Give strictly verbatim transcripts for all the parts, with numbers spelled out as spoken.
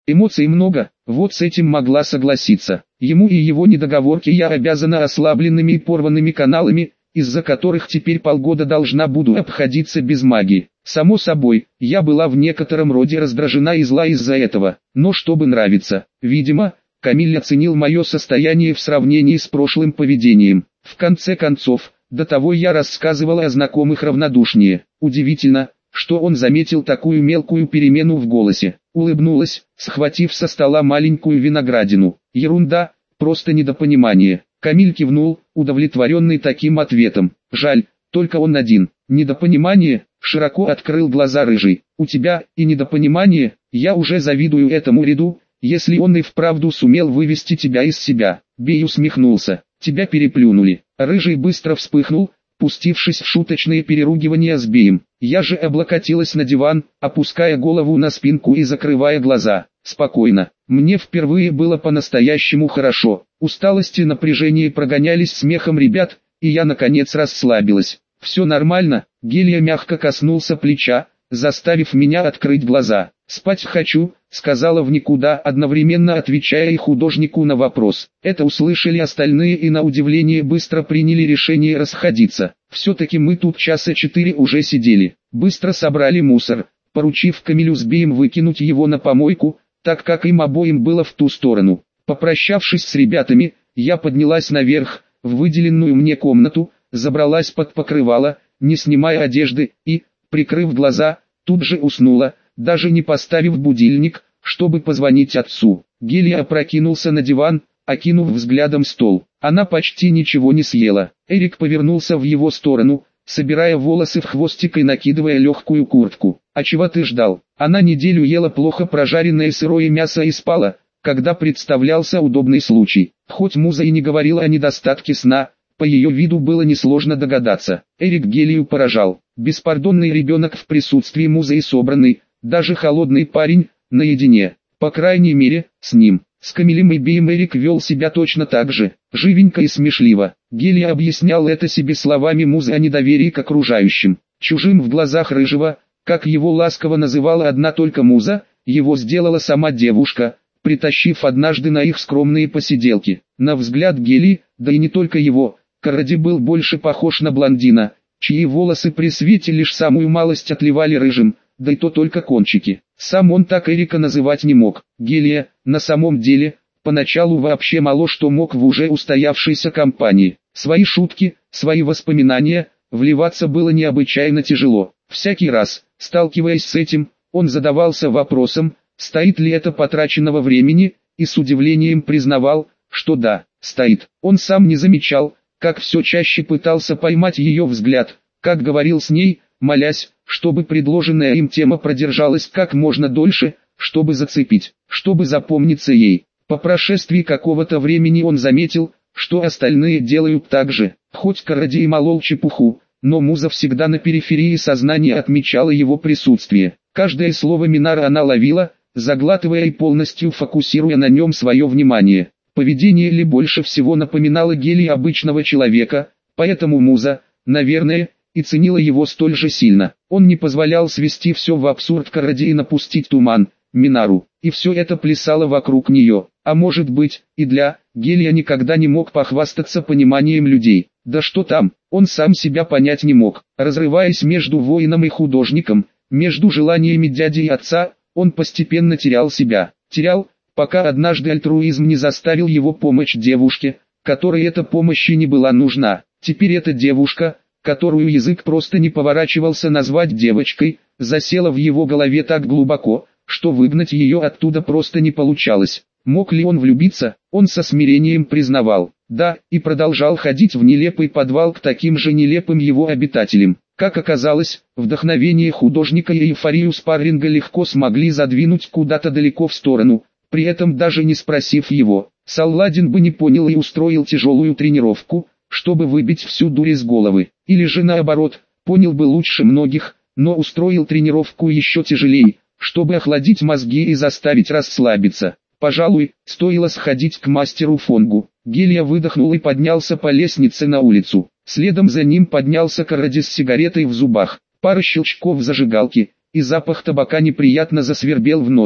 Эмоций много, вот с этим могла согласиться. Ему и его недоговорке я обязана ослабленными и порванными каналами, из-за которых теперь полгода должна буду обходиться без магии. Само собой, я была в некотором роде раздражена и зла из-за этого, но чтобы нравиться, видимо, Камиль оценил мое состояние в сравнении с прошлым поведением. В конце концов, до того я рассказывала о знакомых равнодушнее. Удивительно, что он заметил такую мелкую перемену в голосе. Улыбнулась, схватив со стола маленькую виноградину. Ерунда, просто недопонимание. Камиль кивнул, удовлетворенный таким ответом. Жаль, только он один. Недопонимание, широко открыл глаза рыжий. У тебя и недопонимание, я уже завидую этому ряду, если он и вправду сумел вывести тебя из себя. Бей усмехнулся. Тебя переплюнули. Рыжий быстро вспыхнул, пустившись в шуточные переругивания с Беем. Я же облокотилась на диван, опуская голову на спинку и закрывая глаза. Спокойно. Мне впервые было по-настоящему хорошо. Усталость и напряжение прогонялись смехом ребят, и я наконец расслабилась. Все нормально. Гелия мягко коснулся плеча, заставив меня открыть глаза. «Спать хочу», — сказала в никуда, одновременно отвечая и художнику на вопрос. Это услышали остальные и на удивление быстро приняли решение расходиться. Все-таки мы тут часа четыре уже сидели. Быстро собрали мусор, поручив Камилю с Беем выкинуть его на помойку, так как им обоим было в ту сторону. Попрощавшись с ребятами, я поднялась наверх, в выделенную мне комнату, забралась под покрывало, не снимая одежды, и, прикрыв глаза, тут же уснула, даже не поставив будильник, чтобы позвонить отцу. Гелия опрокинулся на диван, окинув взглядом стол. Она почти ничего не съела. Эрик повернулся в его сторону, собирая волосы в хвостик и накидывая легкую куртку. «А чего ты ждал?» Она неделю ела плохо прожаренное сырое мясо и спала, когда представлялся удобный случай. Хоть Муза и не говорила о недостатке сна, по ее виду было несложно догадаться. Эрик Гелию поражал. Беспардонный ребенок в присутствии Музы и собранный, даже холодный парень, наедине. По крайней мере, с ним. С Камилем и Беем Эрик вел себя точно так же, живенько и смешливо. Гелия объяснял это себе словами Музы о недоверии к окружающим. Чужим в глазах рыжего, как его ласково называла одна только Муза, его сделала сама девушка, притащив однажды на их скромные посиделки. На взгляд Гелии, да и не только его, Каради был больше похож на блондина, чьи волосы при свете лишь самую малость отливали рыжим, да и то только кончики. Сам он так Эрика называть не мог. Гелия, на самом деле, поначалу вообще мало что мог в уже устоявшейся компании. Свои шутки, свои воспоминания, вливаться было необычайно тяжело. Всякий раз, сталкиваясь с этим, он задавался вопросом, стоит ли это потраченного времени, и с удивлением признавал, что да, стоит. Он сам не замечал, как все чаще пытался поймать ее взгляд, как говорил с ней, молясь, чтобы предложенная им тема продержалась как можно дольше, чтобы зацепить, чтобы запомниться ей. По прошествии какого-то времени он заметил, что остальные делают так же, хоть Каради и молол чепуху, но Муза всегда на периферии сознания отмечала его присутствие. Каждое слово Минара она ловила, заглатывая и полностью фокусируя на нем свое внимание. Поведение Ли больше всего напоминало Гелии обычного человека, поэтому Муза, наверное, и ценила его столь же сильно. Он не позволял свести все в абсурд Каради и напустить туман, Минару, и все это плясало вокруг нее. А может быть, и для Гелия никогда не мог похвастаться пониманием людей. Да что там, он сам себя понять не мог. Разрываясь между воином и художником, между желаниями дяди и отца, он постепенно терял себя. Терял, пока однажды альтруизм не заставил его помочь девушке, которой эта помощь и не была нужна. Теперь эта девушка, которую язык просто не поворачивался назвать девочкой, засела в его голове так глубоко, что выгнать ее оттуда просто не получалось. Мог ли он влюбиться? Он со смирением признавал, да, и продолжал ходить в нелепый подвал к таким же нелепым его обитателям. Как оказалось, вдохновение художника и эйфорию спарринга легко смогли задвинуть куда-то далеко в сторону, при этом даже не спросив его. Салладин бы не понял и устроил тяжелую тренировку, чтобы выбить всю дурь из головы. Или же наоборот, понял бы лучше многих, но устроил тренировку еще тяжелее, чтобы охладить мозги и заставить расслабиться. Пожалуй, стоило сходить к мастеру Фонгу. Гелия выдохнул и поднялся по лестнице на улицу. Следом за ним поднялся Каради с сигаретой в зубах. Пара щелчков зажигалки, и запах табака неприятно засвербел в носу.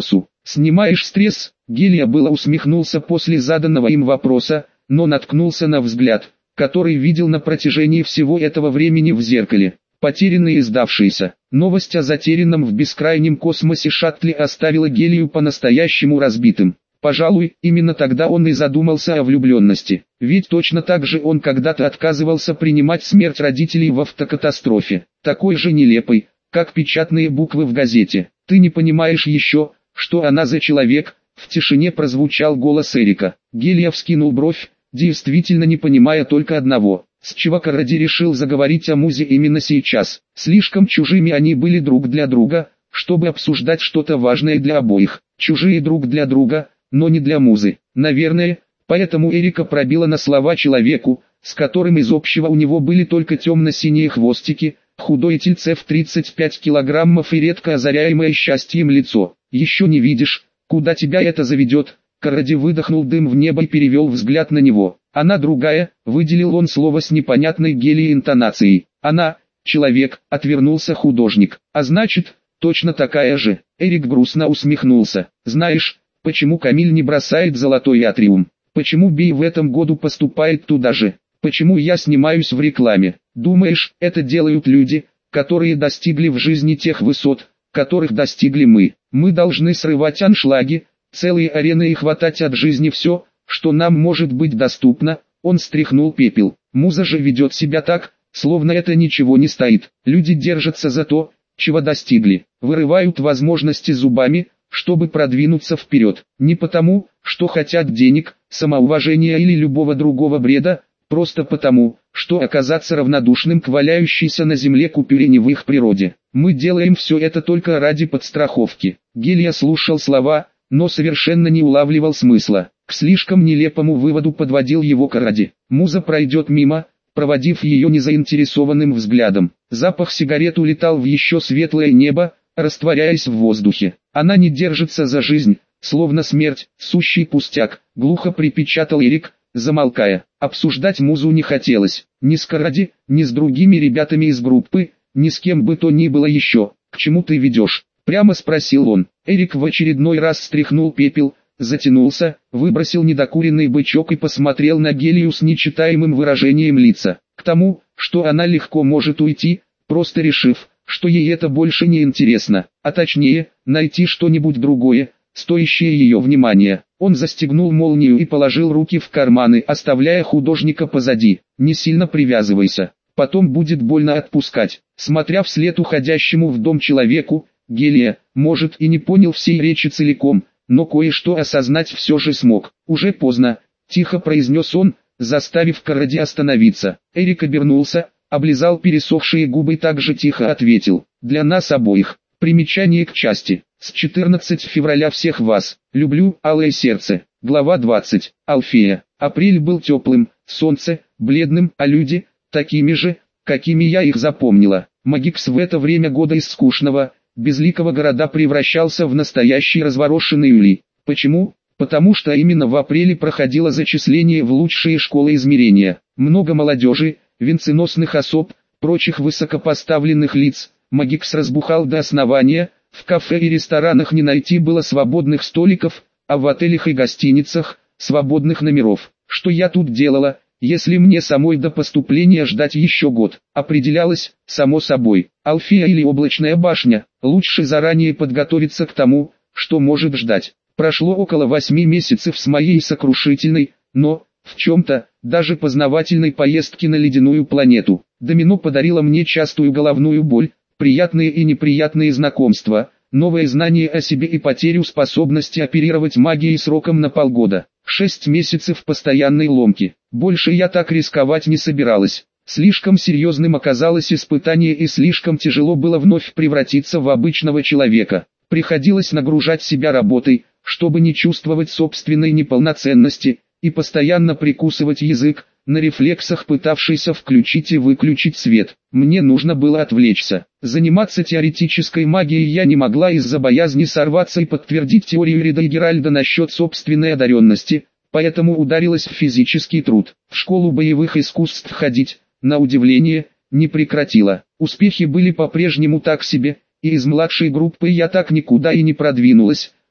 Снимаешь стресс? Гелия было усмехнулся после заданного им вопроса, но наткнулся на взгляд, который видел на протяжении всего этого времени в зеркале. Потерянный и сдавшийся. Новость о затерянном в бескрайнем космосе шаттле оставила Гелию по-настоящему разбитым. Пожалуй, именно тогда он и задумался о влюбленности. Ведь точно так же он когда-то отказывался принимать смерть родителей в автокатастрофе. Такой же нелепой, как печатные буквы в газете. «Ты не понимаешь еще, что она за человек?» В тишине прозвучал голос Эрика. Гелия вскинул бровь, действительно не понимая только одного. С чего Каради решил заговорить о Музе именно сейчас? Слишком чужими они были друг для друга, чтобы обсуждать что-то важное для обоих. Чужие друг для друга, но не для Музы. Наверное, поэтому Эрика пробила на слова человеку, с которым из общего у него были только темно-синие хвостики, худое тельце в тридцать пять килограммов и редко озаряемое счастьем лицо. «Еще не видишь, куда тебя это заведет?» Каради выдохнул дым в небо и перевел взгляд на него. «Она другая», выделил он слово с непонятной Гелией интонацией. «Она, человек», отвернулся художник. «А значит, точно такая же». Эрик грустно усмехнулся. «Знаешь, почему Камиль не бросает золотой атриум? Почему Бей в этом году поступает туда же? Почему я снимаюсь в рекламе? Думаешь, это делают люди, которые достигли в жизни тех высот, которых достигли мы? Мы должны срывать аншлаги, целые арены и хватать от жизни все, что нам может быть доступно». Он стряхнул пепел. «Муза же ведет себя так, словно это ничего не стоит. Люди держатся за то, чего достигли, вырывают возможности зубами, чтобы продвинуться вперед. Не потому, что хотят денег, самоуважения или любого другого бреда, просто потому, что оказаться равнодушным к валяющейся на земле купюре не в их природе. Мы делаем все это только ради подстраховки». Гелия слушал слова, но совершенно не улавливал смысла. К слишком нелепому выводу подводил его Каради. Муза пройдет мимо, проводив ее незаинтересованным взглядом. Запах сигарет улетал в еще светлое небо, растворяясь в воздухе. «Она не держится за жизнь, словно смерть, сущий пустяк», глухо припечатал Эрик, замолкая. Обсуждать Музу не хотелось. Ни с Каради, ни с другими ребятами из группы, ни с кем бы то ни было еще. «К чему ты ведешь?» прямо спросил он. Эрик в очередной раз стряхнул пепел, затянулся, выбросил недокуренный бычок и посмотрел на Гелию с нечитаемым выражением лица. «К тому, что она легко может уйти, просто решив, что ей это больше не интересно, а точнее, найти что-нибудь другое, стоящее ее внимания». Он застегнул молнию и положил руки в карманы, оставляя художника позади. «Не сильно привязывайся, потом будет больно отпускать». Смотря вслед уходящему в дом человеку, Гелия, может, и не понял всей речи целиком, но кое-что осознать все же смог. «Уже поздно», — тихо произнес он, заставив Каради остановиться. Эрик обернулся, облизал пересохшие губы и также тихо ответил: «Для нас обоих». Примечание к части. С четырнадцатого февраля всех вас люблю, алое сердце. Глава двадцать. Алфея. Апрель был теплым, солнце, бледным, а люди, такими же, какими я их запомнила. Магикс в это время года из скучного, безликого города превращался в настоящий разворошенный улей. Почему? Потому что именно в апреле проходило зачисление в лучшие школы измерения. Много молодежи, венценосных особ, прочих высокопоставленных лиц. Магикс разбухал до основания, в кафе и ресторанах не найти было свободных столиков, а в отелях и гостиницах – свободных номеров. Что я тут делала, если мне самой до поступления ждать еще год? Определялось, само собой, Алфея или Облачная башня. Лучше заранее подготовиться к тому, что может ждать. Прошло около восьми месяцев с моей сокрушительной, но, в чем-то, даже познавательной поездки на ледяную планету. Домино подарило мне частую головную боль, приятные и неприятные знакомства, новые знания о себе и потерю способности оперировать магией сроком на полгода. Шесть месяцев постоянной ломки. Больше я так рисковать не собиралась. Слишком серьезным оказалось испытание и слишком тяжело было вновь превратиться в обычного человека. Приходилось нагружать себя работой, чтобы не чувствовать собственной неполноценности, и постоянно прикусывать язык, на рефлексах пытавшийся включить и выключить свет. Мне нужно было отвлечься. Заниматься теоретической магией я не могла из-за боязни сорваться и подтвердить теорию Рида и Геральда насчет собственной одаренности, поэтому ударилась в физический труд. В школу боевых искусств ходить, на удивление, не прекратила. Успехи были по-прежнему так себе, и из младшей группы я так никуда и не продвинулась,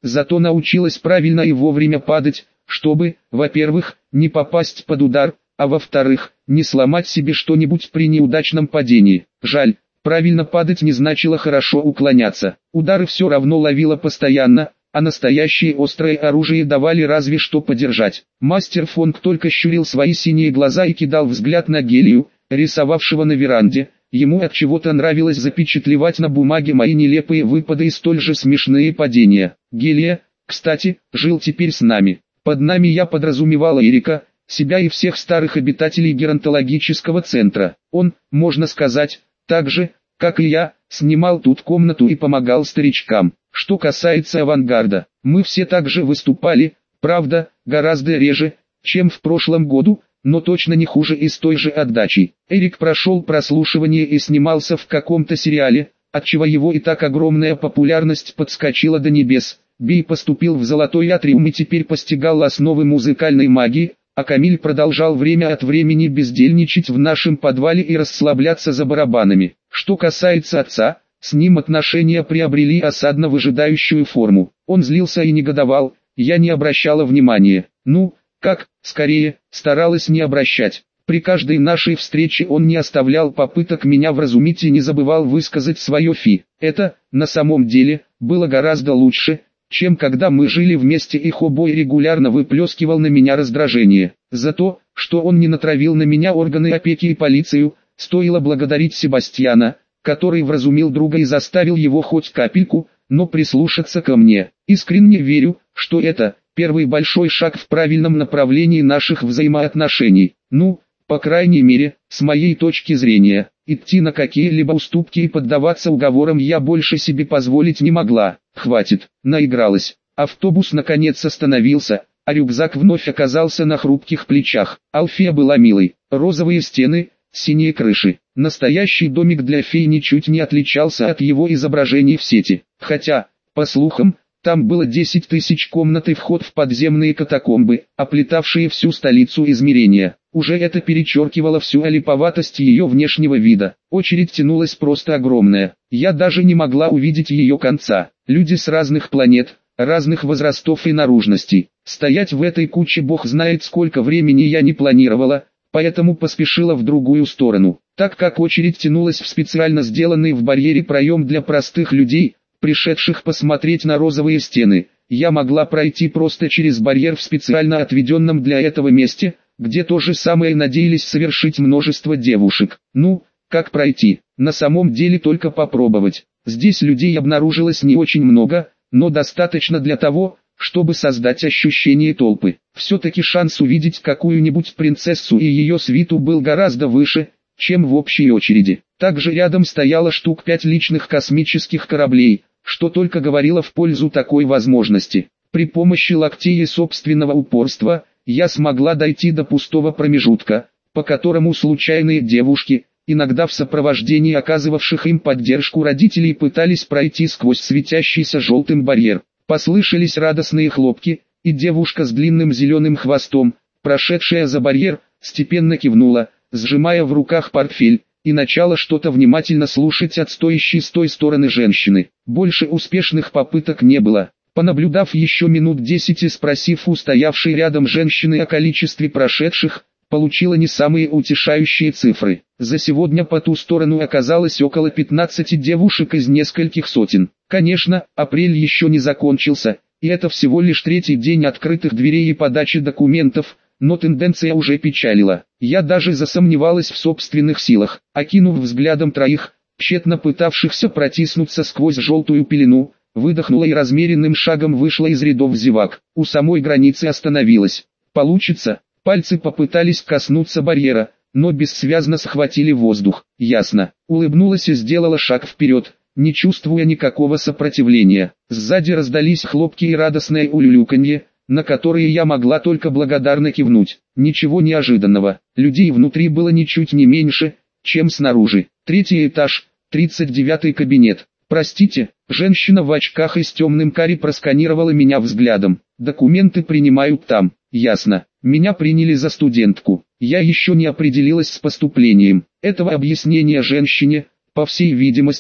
зато научилась правильно и вовремя падать, чтобы, во-первых, не попасть под удар, а во-вторых, не сломать себе что-нибудь при неудачном падении. Жаль, правильно падать не значило хорошо уклоняться. Удары все равно ловила постоянно, а настоящее острое оружие давали разве что подержать. Мастер Фонг только щурил свои синие глаза и кидал взгляд на Гелию, рисовавшего на веранде. Ему от чего-то нравилось запечатлевать на бумаге мои нелепые выпады и столь же смешные падения. Гелия, кстати, жил теперь с нами. Под нами я подразумевала Эрика, себя и всех старых обитателей геронтологического центра. Он, можно сказать, так же, как и я, снимал тут комнату и помогал старичкам. Что касается авангарда, мы все также выступали, правда, гораздо реже, чем в прошлом году, но точно не хуже и с той же отдачей. Эрик прошел прослушивание и снимался в каком-то сериале, отчего его и так огромная популярность подскочила до небес. Бей поступил в Золотой Атриум и теперь постигал основы музыкальной магии, а Камиль продолжал время от времени бездельничать в нашем подвале и расслабляться за барабанами. Что касается отца, с ним отношения приобрели осадно выжидающую форму. Он злился и негодовал, я не обращала внимания. Ну, как, скорее, старалась не обращать. При каждой нашей встрече он не оставлял попыток меня вразумить и не забывал высказать свое фи. Это, на самом деле, было гораздо лучше, чем когда мы жили вместе и Хобой регулярно выплескивал на меня раздражение. За то, что он не натравил на меня органы опеки и полицию, стоило благодарить Себастьяна, который вразумил друга и заставил его хоть капельку, но прислушаться ко мне. Искренне верю, что это первый большой шаг в правильном направлении наших взаимоотношений. Ну, по крайней мере, с моей точки зрения, идти на какие-либо уступки и поддаваться уговорам я больше себе позволить не могла. Хватит, наигралась. Автобус наконец остановился, а рюкзак вновь оказался на хрупких плечах. Алфея была милой. Розовые стены, синие крыши. Настоящий домик для фей ничуть не отличался от его изображений в сети. Хотя, по слухам, там было десять тысяч комнат и вход в подземные катакомбы, оплетавшие всю столицу измерения. Уже это перечеркивало всю олиповатость ее внешнего вида. Очередь тянулась просто огромная. Я даже не могла увидеть ее конца. Люди с разных планет, разных возрастов и наружностей. Стоять в этой куче бог знает сколько времени я не планировала, поэтому поспешила в другую сторону. Так как очередь тянулась в специально сделанный в барьере проем для простых людей, пришедших посмотреть на розовые стены, я могла пройти просто через барьер в специально отведенном для этого месте, где то же самое надеялись совершить множество девушек. Ну, как пройти? На самом деле только попробовать. Здесь людей обнаружилось не очень много, но достаточно для того, чтобы создать ощущение толпы. Все-таки шанс увидеть какую-нибудь принцессу и ее свиту был гораздо выше, чем в общей очереди. Также рядом стояло штук пять личных космических кораблей, что только говорило в пользу такой возможности. При помощи локтей и собственного упорства, я смогла дойти до пустого промежутка, по которому случайные девушки, иногда в сопровождении оказывавших им поддержку родителей, пытались пройти сквозь светящийся желтым барьер. Послышались радостные хлопки, и девушка с длинным зеленым хвостом, прошедшая за барьер, степенно кивнула, сжимая в руках портфель, и начала что-то внимательно слушать от стоящей с той стороны женщины. Больше успешных попыток не было. Понаблюдав еще минут десять и спросив у стоявшей рядом женщины о количестве прошедших, получила не самые утешающие цифры. За сегодня по ту сторону оказалось около пятнадцати девушек из нескольких сотен. Конечно, апрель еще не закончился, и это всего лишь третий день открытых дверей и подачи документов, но тенденция уже печалила. Я даже засомневалась в собственных силах. Окинув взглядом троих, тщетно пытавшихся протиснуться сквозь желтую пелену, выдохнула и размеренным шагом вышла из рядов зевак. У самой границы остановилась. Получится? Пальцы попытались коснуться барьера, но бессвязно схватили воздух. Ясно. Улыбнулась и сделала шаг вперед, не чувствуя никакого сопротивления. Сзади раздались хлопки и радостное улюлюканье, на которые я могла только благодарно кивнуть. Ничего неожиданного. Людей внутри было ничуть не меньше, чем снаружи. Третий этаж, тридцать девятый кабинет. Простите, женщина в очках и с темным кари просканировала меня взглядом. Документы принимают там. Ясно. Меня приняли за студентку. Я еще не определилась с поступлением. Этого объяснения женщине, по всей видимости,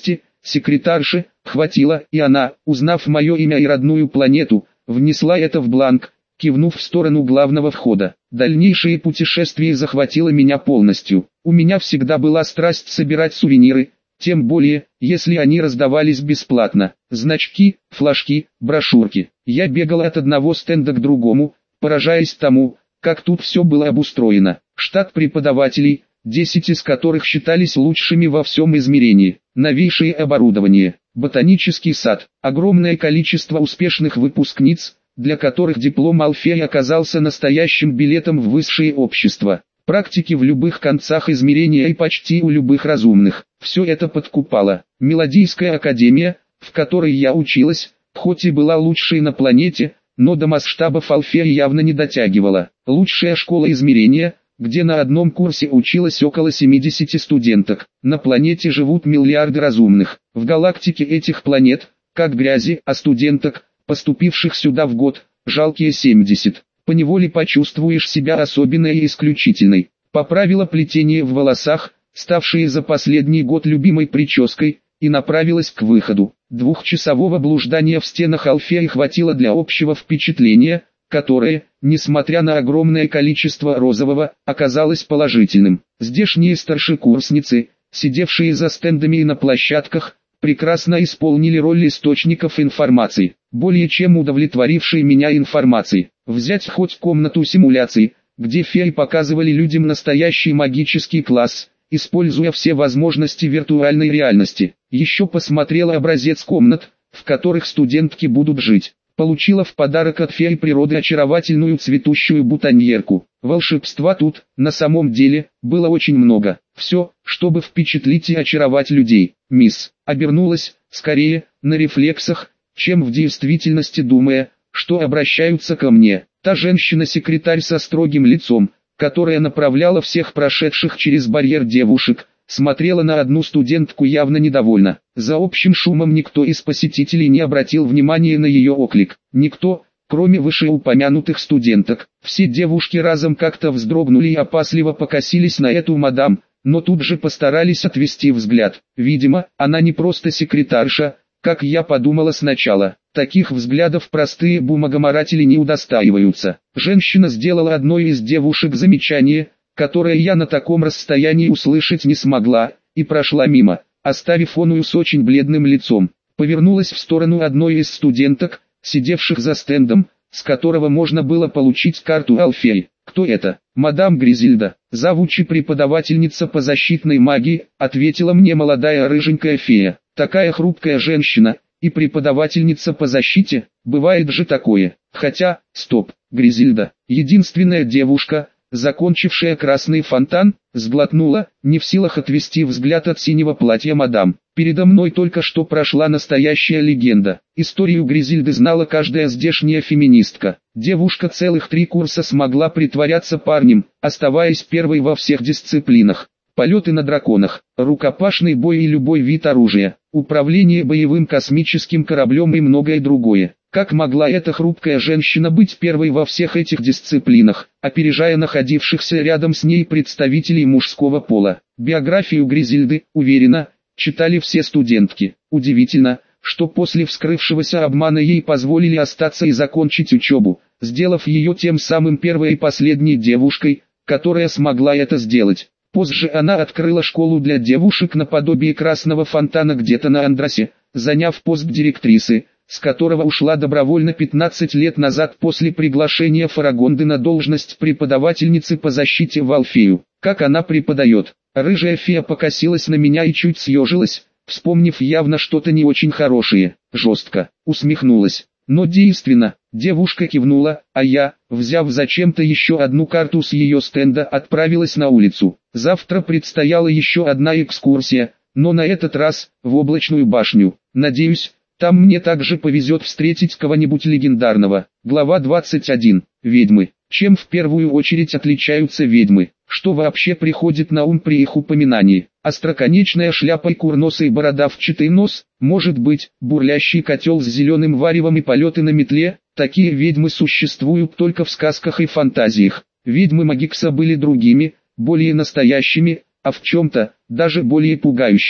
Секретарше хватило, и она, узнав мое имя и родную планету, внесла это в бланк, кивнув в сторону главного входа. Дальнейшее путешествие захватило меня полностью. У меня всегда была страсть собирать сувениры, тем более, если они раздавались бесплатно. Значки, флажки, брошюрки. Я бегал от одного стенда к другому, поражаясь тому, как тут все было обустроено. Штат преподавателей, десять из которых считались лучшими во всем измерении. Новейшее оборудование, ботанический сад, огромное количество успешных выпускниц, для которых диплом Алфея оказался настоящим билетом в высшее общество. Практики в любых концах измерения и почти у любых разумных. Все это подкупало. Мелодийская академия, в которой я училась, хоть и была лучшей на планете, но до масштабов Алфея явно не дотягивала. Лучшая школа измерения, где на одном курсе училось около семидесяти студенток. На планете живут миллиарды разумных. В галактике этих планет, как грязи, а студенток, поступивших сюда в год, жалкие семьдесят. Поневоле почувствуешь себя особенной и исключительной. Поправила плетение в волосах, ставшие за последний год любимой прической, и направилась к выходу. Двухчасового блуждания в стенах Алфея хватило для общего впечатления, которое, несмотря на огромное количество розового, оказалось положительным. Здешние старшекурсницы, сидевшие за стендами и на площадках, прекрасно исполнили роль источников информации, более чем удовлетворившей меня информацией. Взять хоть комнату симуляций, где феи показывали людям настоящий магический класс, используя все возможности виртуальной реальности. Еще посмотрела образец комнат, в которых студентки будут жить. Получила в подарок от феи природы очаровательную цветущую бутоньерку. Волшебства тут, на самом деле, было очень много. Все, чтобы впечатлить и очаровать людей. Мисс обернулась, скорее, на рефлексах, чем в действительности думая, что обращаются ко мне. Та женщина-секретарь со строгим лицом, которая направляла всех прошедших через барьер девушек, смотрела на одну студентку явно недовольно. За общим шумом никто из посетителей не обратил внимания на ее оклик. Никто, кроме вышеупомянутых студенток. Все девушки разом как-то вздрогнули и опасливо покосились на эту мадам, но тут же постарались отвести взгляд. Видимо, она не просто секретарша, как я подумала сначала. Таких взглядов простые бумагоморатели не удостаиваются. Женщина сделала одной из девушек замечание, которое я на таком расстоянии услышать не смогла, и прошла мимо, оставив оную с очень бледным лицом. Повернулась в сторону одной из студенток, сидевших за стендом, с которого можно было получить карту Алфея. «Кто это?» «Мадам Гризильда, завучи преподавательница по защитной магии», ответила мне молодая рыженькая фея. «Такая хрупкая женщина, и преподавательница по защите, бывает же такое. Хотя, стоп, Гризильда, единственная девушка, закончившая красный фонтан, сглотнула, не в силах отвести взгляд от синего платья мадам. Передо мной только что прошла настоящая легенда. Историю Гризильды знала каждая здешняя феминистка. Девушка целых три курса смогла притворяться парнем, оставаясь первой во всех дисциплинах. Полеты на драконах, рукопашный бой и любой вид оружия, управление боевым космическим кораблем и многое другое. Как могла эта хрупкая женщина быть первой во всех этих дисциплинах, опережая находившихся рядом с ней представителей мужского пола? Биографию Гризильды, уверена, читали все студентки. Удивительно, что после вскрывшегося обмана ей позволили остаться и закончить учебу, сделав ее тем самым первой и последней девушкой, которая смогла это сделать. Позже она открыла школу для девушек наподобие красного фонтана где-то на Андросе, заняв пост директрисы, с которого ушла добровольно пятнадцать лет назад после приглашения Фарагонды на должность преподавательницы по защите в Алфею. Как она преподает? Рыжая фея покосилась на меня и чуть съежилась, вспомнив явно что-то не очень хорошее. Жестко усмехнулась. Но действенно, девушка кивнула, а я, взяв зачем-то еще одну карту с ее стенда, отправилась на улицу. Завтра предстояла еще одна экскурсия, но на этот раз, в Облачную башню. Надеюсь, там мне также повезет встретить кого-нибудь легендарного. Глава двадцать один. Ведьмы. Чем в первую очередь отличаются ведьмы? Что вообще приходит на ум при их упоминании? Остроконечная шляпа и курносый бородавчатый нос, может быть, бурлящий котел с зеленым варевом и полеты на метле? Такие ведьмы существуют только в сказках и фантазиях. Ведьмы Магикса были другими, более настоящими, а в чем-то, даже более пугающими.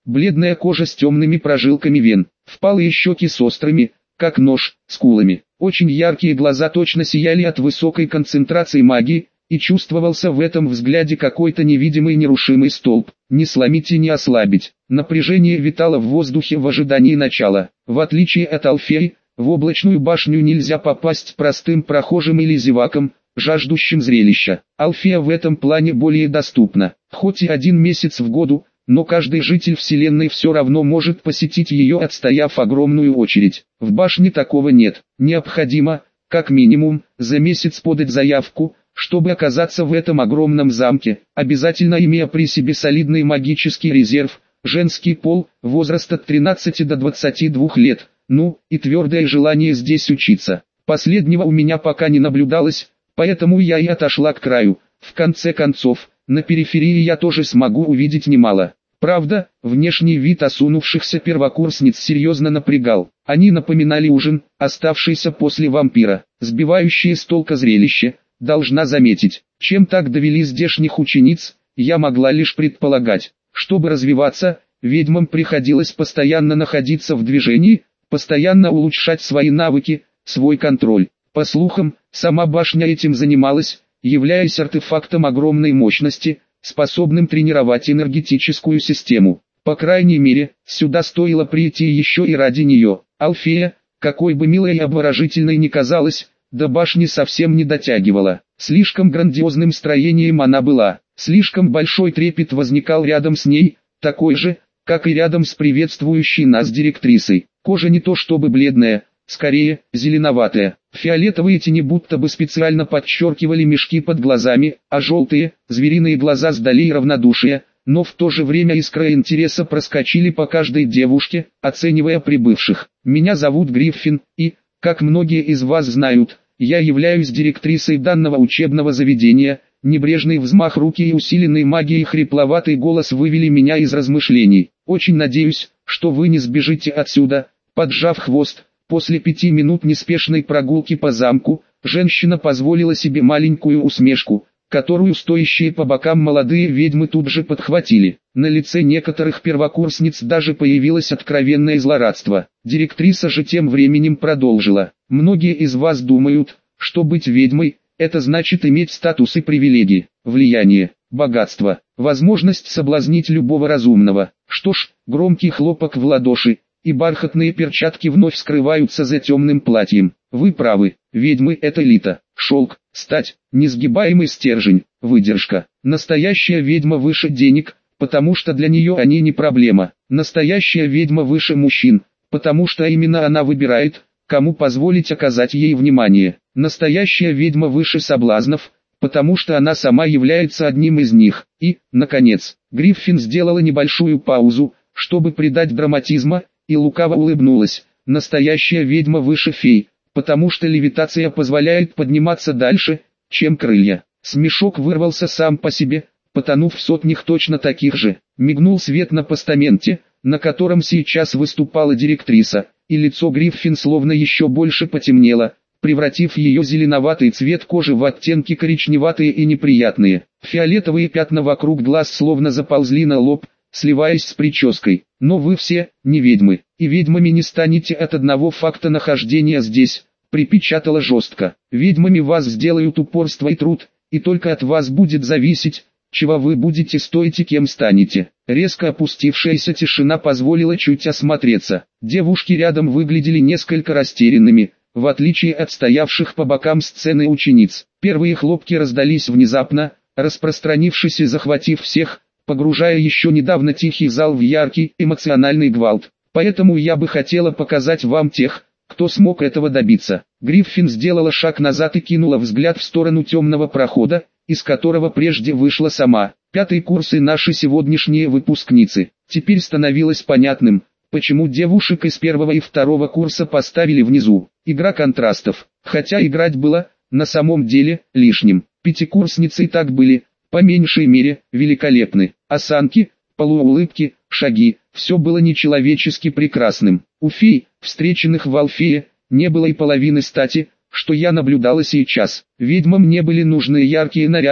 бледная кожа с темными прожилками вен, впалые щеки с острыми, как нож, скулами. Очень яркие глаза точно сияли от высокой концентрации магии, и чувствовался в этом взгляде какой-то невидимый нерушимый столб. Не сломить и не ослабить. Напряжение витало в воздухе в ожидании начала. В отличие от Алфеи, в облачную башню нельзя попасть простым прохожим или зевакам, жаждущим зрелища. Алфея в этом плане более доступна. Хоть и один месяц в году, но каждый житель вселенной все равно может посетить ее, отстояв огромную очередь. В башне такого нет. Необходимо, как минимум, за месяц подать заявку, чтобы оказаться в этом огромном замке, обязательно имея при себе солидный магический резерв, женский пол, возраст от тринадцати до двадцати двух лет, ну, и твердое желание здесь учиться. Последнего у меня пока не наблюдалось, поэтому я и отошла к краю. В конце концов, на периферии я тоже смогу увидеть немало. Правда, внешний вид осунувшихся первокурсниц серьезно напрягал. Они напоминали ужин, оставшийся после вампира, сбивающее с толка зрелище. Должна заметить, чем так довели здешних учениц, я могла лишь предполагать. Чтобы развиваться, ведьмам приходилось постоянно находиться в движении, постоянно улучшать свои навыки, свой контроль. По слухам, сама башня этим занималась, являясь артефактом огромной мощности, способным тренировать энергетическую систему. По крайней мере, сюда стоило прийти еще и ради нее. Алфея, какой бы милой и обворожительной ни казалась, до башни совсем не дотягивала. Слишком грандиозным строением она была, слишком большой трепет возникал рядом с ней, такой же, как и рядом с приветствующей нас директрисой. Кожа не то чтобы бледная, скорее, зеленоватая. Фиолетовые тени будто бы специально подчеркивали мешки под глазами, а желтые, звериные глаза сдали и равнодушие, но в то же время искры интереса проскочили по каждой девушке, оценивая прибывших. Меня зовут Гриффин, и, как многие из вас знают, я являюсь директрисой данного учебного заведения. Небрежный взмах руки и усиленный магией хрипловатый голос вывели меня из размышлений. Очень надеюсь, что вы не сбежите отсюда. Поджав хвост, после пяти минут неспешной прогулки по замку, женщина позволила себе маленькую усмешку, которую стоящие по бокам молодые ведьмы тут же подхватили. На лице некоторых первокурсниц даже появилось откровенное злорадство. Директриса же тем временем продолжила. Многие из вас думают, что быть ведьмой – это значит иметь статус и привилегии, влияние, богатство, возможность соблазнить любого разумного. Что ж, громкий хлопок в ладоши, и бархатные перчатки вновь скрываются за темным платьем. Вы правы, ведьмы – это элита, шелк, стать, несгибаемый стержень, выдержка. Настоящая ведьма выше денег, потому что для нее они не проблема. Настоящая ведьма выше мужчин, потому что именно она выбирает, кому позволить оказать ей внимание. Настоящая ведьма выше соблазнов, потому что она сама является одним из них. И, наконец, Гриффин сделала небольшую паузу, чтобы придать драматизма, и лукаво улыбнулась. Настоящая ведьма выше фей, потому что левитация позволяет подниматься дальше, чем крылья. Смешок вырвался сам по себе, потонув в сотнях точно таких же. Мигнул свет на постаменте, на котором сейчас выступала директриса, и лицо Гриффин словно еще больше потемнело, превратив ее зеленоватый цвет кожи в оттенки коричневатые и неприятные. Фиолетовые пятна вокруг глаз словно заползли на лоб, сливаясь с прической. Но вы все не ведьмы, и ведьмами не станете от одного факта нахождения здесь, припечатала жестко. Ведьмами вас сделают упорство и труд, и только от вас будет зависеть, чего вы будете стоить и кем станете. Резко опустившаяся тишина позволила чуть осмотреться. Девушки рядом выглядели несколько растерянными, в отличие от стоявших по бокам сцены учениц. Первые хлопки раздались внезапно, распространившись и захватив всех, погружая еще недавно тихий зал в яркий эмоциональный гвалт. Поэтому я бы хотела показать вам тех, кто смог этого добиться. Гриффин сделала шаг назад и кинула взгляд в сторону темного прохода, из которого прежде вышла сама. Пятый курс и наши сегодняшние выпускницы. Теперь становилось понятным, почему девушек из первого и второго курса поставили внизу. Игра контрастов. Хотя играть было, на самом деле, лишним. Пятикурсницы и так были, по меньшей мере, великолепны. Осанки, полуулыбки, шаги, все было нечеловечески прекрасным. У фей, встреченных в Алфее, не было и половины стати, что я наблюдала сейчас. Ведьмам не были нужны яркие наряды,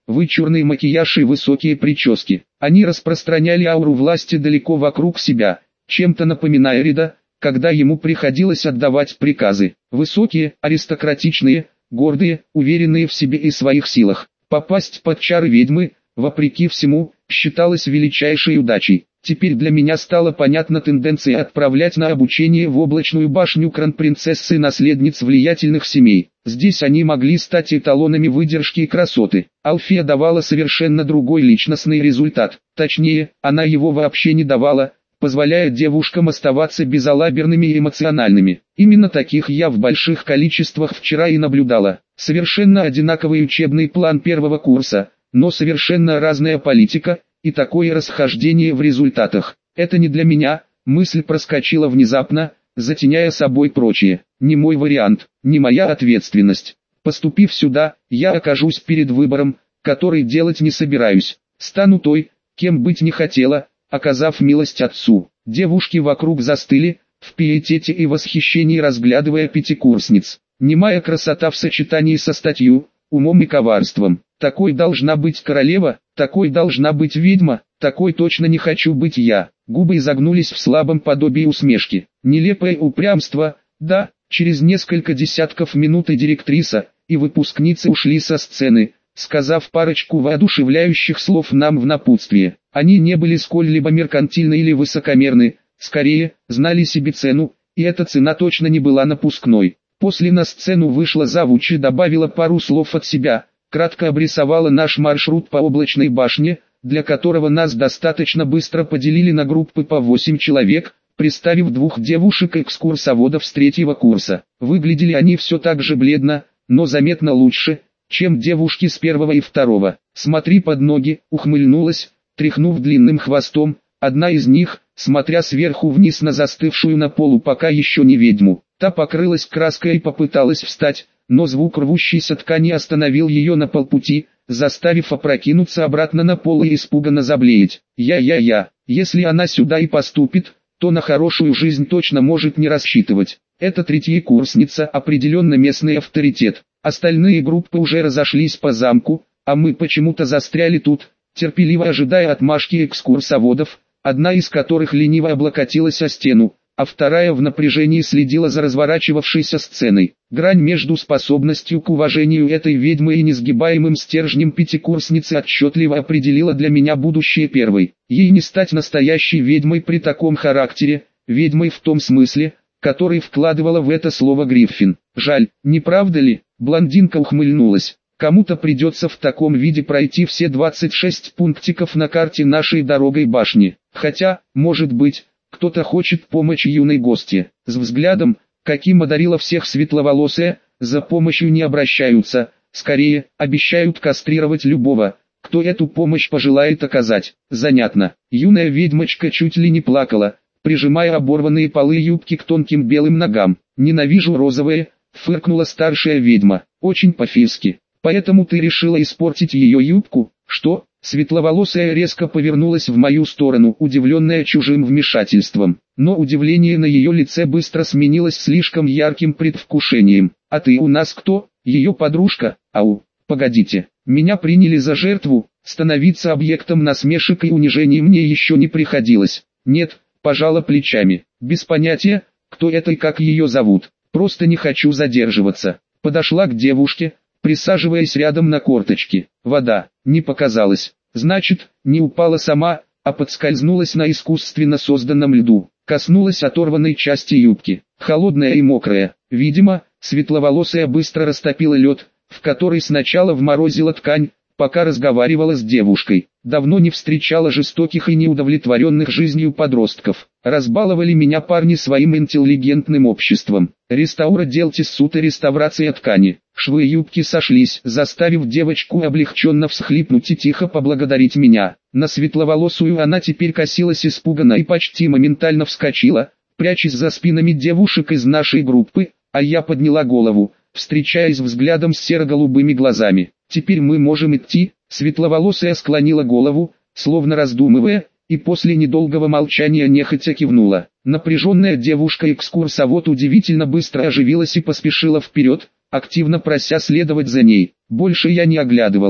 вычурный макияж и высокие прически. Они распространяли ауру власти далеко вокруг себя, чем-то напоминая Рида, когда ему приходилось отдавать приказы. Высокие, аристократичные, гордые, уверенные в себе и своих силах. Попасть под чары ведьмы, вопреки всему, считалось величайшей удачей. Теперь для меня стала понятна тенденция отправлять на обучение в облачную башню кронпринцессы наследниц влиятельных семей. Здесь они могли стать эталонами выдержки и красоты. Алфея давала совершенно другой личностный результат. Точнее, она его вообще не давала, позволяя девушкам оставаться безалаберными и эмоциональными. Именно таких я в больших количествах вчера и наблюдала. Совершенно одинаковый учебный план первого курса, но совершенно разная политика и такое расхождение в результатах. Это не для меня, мысль проскочила внезапно, затеняя собой прочее. Не мой вариант, не моя ответственность. Поступив сюда, я окажусь перед выбором, который делать не собираюсь. Стану той, кем быть не хотела, оказав милость отцу. Девушки вокруг застыли, в пиетете и восхищении разглядывая пятикурсниц. Немая красота в сочетании со статью, умом и коварством. Такой должна быть королева, такой должна быть ведьма, такой точно не хочу быть я. Губы изогнулись в слабом подобии усмешки. Нелепое упрямство, да, через несколько десятков минут и директриса, и выпускницы ушли со сцены, сказав парочку воодушевляющих слов нам в напутствие. Они не были сколь-либо меркантильны или высокомерны, скорее, знали себе цену, и эта цена точно не была напускной. После на сцену вышла завуч и добавила пару слов от себя, кратко обрисовала наш маршрут по облачной башне, для которого нас достаточно быстро поделили на группы по восемь человек, представив двух девушек-экскурсоводов с третьего курса. Выглядели они все так же бледно, но заметно лучше, чем девушки с первого и второго. «Смотри под ноги», ухмыльнулась, тряхнув длинным хвостом, одна из них, смотря сверху вниз на застывшую на полу пока еще не ведьму. Та покрылась краской и попыталась встать, но звук рвущейся ткани остановил ее на полпути, заставив опрокинуться обратно на пол и испуганно заблеять. Я-я-я, если она сюда и поступит, то на хорошую жизнь точно может не рассчитывать. Эта третьекурсница определенно местный авторитет. Остальные группы уже разошлись по замку, а мы почему-то застряли тут, терпеливо ожидая отмашки экскурсоводов, одна из которых лениво облокотилась о стену, а вторая в напряжении следила за разворачивавшейся сценой. Грань между способностью к уважению этой ведьмы и несгибаемым стержнем пятикурсницы отчетливо определила для меня будущее первой. Ей не стать настоящей ведьмой при таком характере, ведьмой в том смысле, который вкладывала в это слово Гриффин. Жаль, не правда ли? Блондинка ухмыльнулась. Кому-то придется в таком виде пройти все двадцать шесть пунктиков на карте нашей дорогой башни. Хотя, может быть, кто-то хочет помочь юной гостье. С взглядом, каким одарила всех светловолосая, за помощью не обращаются, скорее, обещают кастрировать любого, кто эту помощь пожелает оказать. Занятно. Юная ведьмочка чуть ли не плакала, прижимая оборванные полы юбки к тонким белым ногам. «Ненавижу розовые», — фыркнула старшая ведьма. «Очень по-фински. Поэтому ты решила испортить ее юбку?» «Что?» Светловолосая резко повернулась в мою сторону, удивленная чужим вмешательством. Но удивление на ее лице быстро сменилось слишком ярким предвкушением. «А ты у нас кто? Ее подружка? Ау, погодите, меня приняли за жертву, становиться объектом насмешек и унижений мне еще не приходилось». «Нет», пожала плечами, без понятия, кто это и как ее зовут, просто не хочу задерживаться. Подошла к девушке, присаживаясь рядом на корточки. Вода, не показалось. Значит, не упала сама, а подскользнулась на искусственно созданном льду. Коснулась оторванной части юбки. Холодная и мокрая. Видимо, светловолосая быстро растопила лед, в который сначала вморозила ткань, пока разговаривала с девушкой. Давно не встречала жестоких и неудовлетворенных жизнью подростков. Разбаловали меня парни своим интеллигентным обществом. Рестаура делтис суд и реставрация ткани. Швы юбки сошлись, заставив девочку облегченно всхлипнуть и тихо поблагодарить меня. На светловолосую она теперь косилась испуганно и почти моментально вскочила, прячась за спинами девушек из нашей группы, а я подняла голову, встречаясь взглядом с серо-голубыми глазами. «Теперь мы можем идти?» Светловолосая склонила голову, словно раздумывая, и после недолгого молчания нехотя кивнула. Напряженная девушка-экскурсовод удивительно быстро оживилась и поспешила вперед, активно прося следовать за ней. Больше я не оглядывалась.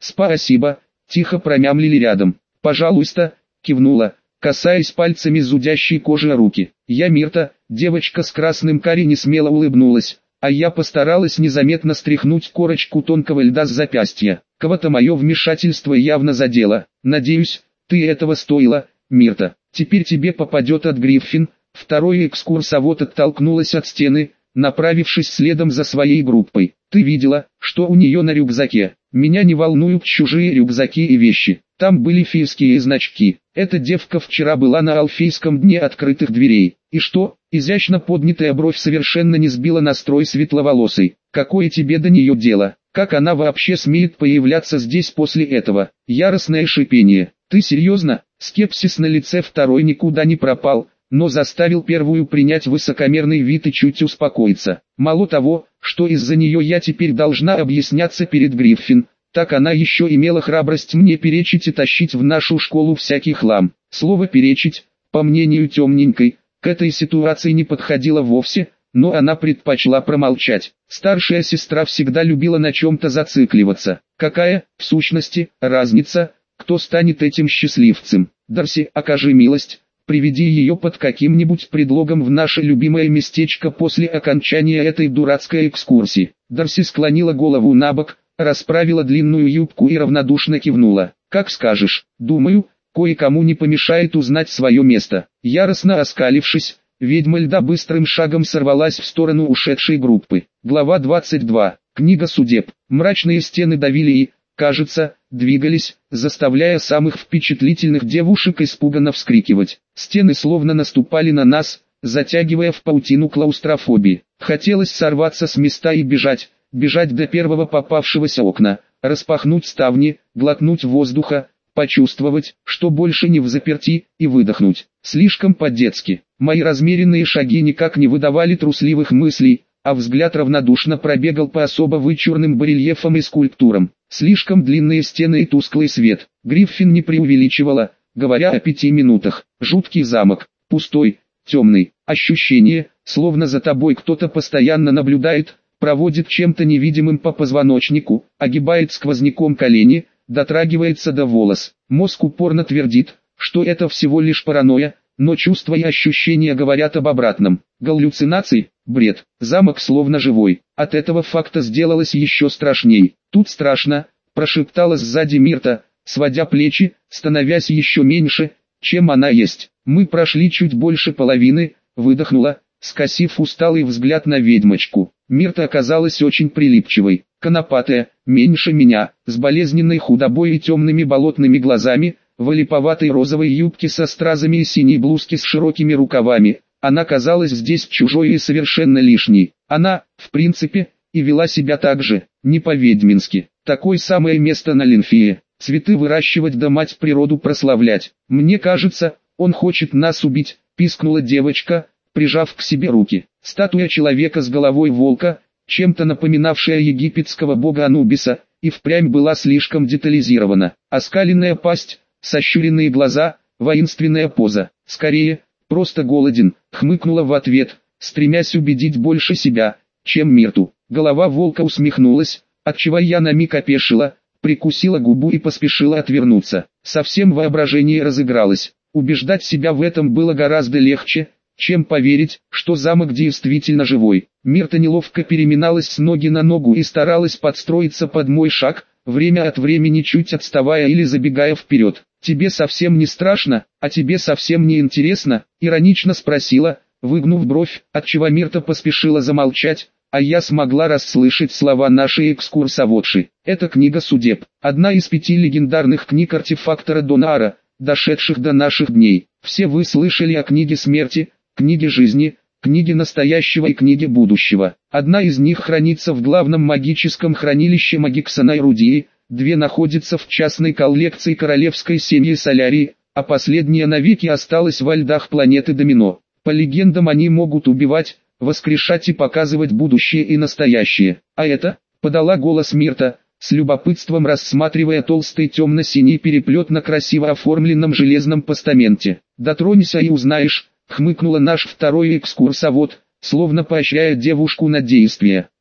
«Спасибо», — тихо промямлили рядом. «Пожалуйста», — кивнула, касаясь пальцами зудящей кожи руки. «Я Мирта», девочка с красным каре несмело улыбнулась, а я постаралась незаметно стряхнуть корочку тонкого льда с запястья. Кого-то мое вмешательство явно задело. «Надеюсь, ты этого стоила, Мирта. Теперь тебе попадет от Гриффин». Второй экскурсовод оттолкнулась от стены, направившись следом за своей группой. «Ты видела, что у нее на рюкзаке? Меня не волнуют чужие рюкзаки и вещи. Там были фейские значки. Эта девка вчера была на Алфейском дне открытых дверей. И что?» Изящно поднятая бровь совершенно не сбила настрой светловолосой. «Какое тебе до нее дело? Как она вообще смеет появляться здесь после этого?» Яростное шипение. «Ты серьезно?» Скепсис на лице второй никуда не пропал, но заставил первую принять высокомерный вид и чуть успокоиться. Мало того, что из-за нее я теперь должна объясняться перед Гриффин, так она еще имела храбрость мне перечить и тащить в нашу школу всякий хлам. Слово «перечить», по мнению темненькой, к этой ситуации не подходило вовсе, но она предпочла промолчать. Старшая сестра всегда любила на чем-то зацикливаться. Какая, в сущности, разница, кто станет этим счастливцем? Дарси, окажи милость, приведи ее под каким-нибудь предлогом в наше любимое местечко после окончания этой дурацкой экскурсии. Дарси склонила голову набок, расправила длинную юбку и равнодушно кивнула. «Как скажешь. Думаю, кое-кому не помешает узнать свое место». Яростно оскалившись, ведьма льда быстрым шагом сорвалась в сторону ушедшей группы. Глава двадцать два. Книга судеб. Мрачные стены давили и, кажется, двигались, заставляя самых впечатлительных девушек испуганно вскрикивать. Стены словно наступали на нас, затягивая в паутину клаустрофобии. Хотелось сорваться с места и бежать, бежать до первого попавшегося окна, распахнуть ставни, глотнуть воздуха, почувствовать, что больше не взаперти, и выдохнуть. Слишком по-детски. Мои размеренные шаги никак не выдавали трусливых мыслей, а взгляд равнодушно пробегал по особо вычурным барельефам и скульптурам. Слишком длинные стены и тусклый свет. Гриффин не преувеличивала, говоря о пяти минутах. Жуткий замок, пустой, темный. Ощущение, словно за тобой кто-то постоянно наблюдает, проводит чем-то невидимым по позвоночнику, огибает сквозняком колени, дотрагивается до волос. Мозг упорно твердит, что это всего лишь паранойя, но чувства и ощущения говорят об обратном. Галлюцинации, бред, замок словно живой. От этого факта сделалось еще страшней. «Тут страшно», – прошептала сзади Мирта, сводя плечи, становясь еще меньше, чем она есть. Мы прошли чуть больше половины, выдохнула, скосив усталый взгляд на ведьмочку. Мирта оказалась очень прилипчивой, конопатая, меньше меня, с болезненной худобой и темными болотными глазами, в олиповатой розовой юбке со стразами и синей блузке с широкими рукавами. Она казалась здесь чужой и совершенно лишней. Она, в принципе, и вела себя так же, не по-ведьмински. Такое самое место на Линфее. Цветы выращивать да мать природу прославлять. «Мне кажется, он хочет нас убить», – пискнула девочка, прижав к себе руки. Статуя человека с головой волка, чем-то напоминавшая египетского бога Анубиса, и впрямь была слишком детализирована. Оскаленная пасть, сощуренные глаза, воинственная поза. «Скорее, просто голоден», — хмыкнула в ответ, стремясь убедить больше себя, чем Мирту. Голова волка усмехнулась, отчего я на миг опешила, прикусила губу и поспешила отвернуться. Совсем воображение разыгралось. Убеждать себя в этом было гораздо легче, чем поверить, что замок действительно живой. Мирта неловко переминалась с ноги на ногу и старалась подстроиться под мой шаг, время от времени чуть отставая или забегая вперед. «Тебе совсем не страшно, а тебе совсем не интересно?» — иронично спросила, выгнув бровь, отчего Мирта поспешила замолчать, а я смогла расслышать слова нашей экскурсоводши. «Это книга судеб, одна из пяти легендарных книг артефактора Донара, дошедших до наших дней. Все вы слышали о книге смерти, книге жизни, книге настоящего и книге будущего. Одна из них хранится в главном магическом хранилище Магиксона и Рудии, две находятся в частной коллекции королевской семьи Солярии, а последняя навеки осталась во льдах планеты Домино. По легендам они могут убивать, воскрешать и показывать будущее и настоящее. А это, подала голос Мирта, с любопытством рассматривая толстый темно-синий переплет на красиво оформленном железном постаменте. «Дотронься и узнаешь», — хмыкнула наш второй экскурсовод, словно поощряя девушку на действие.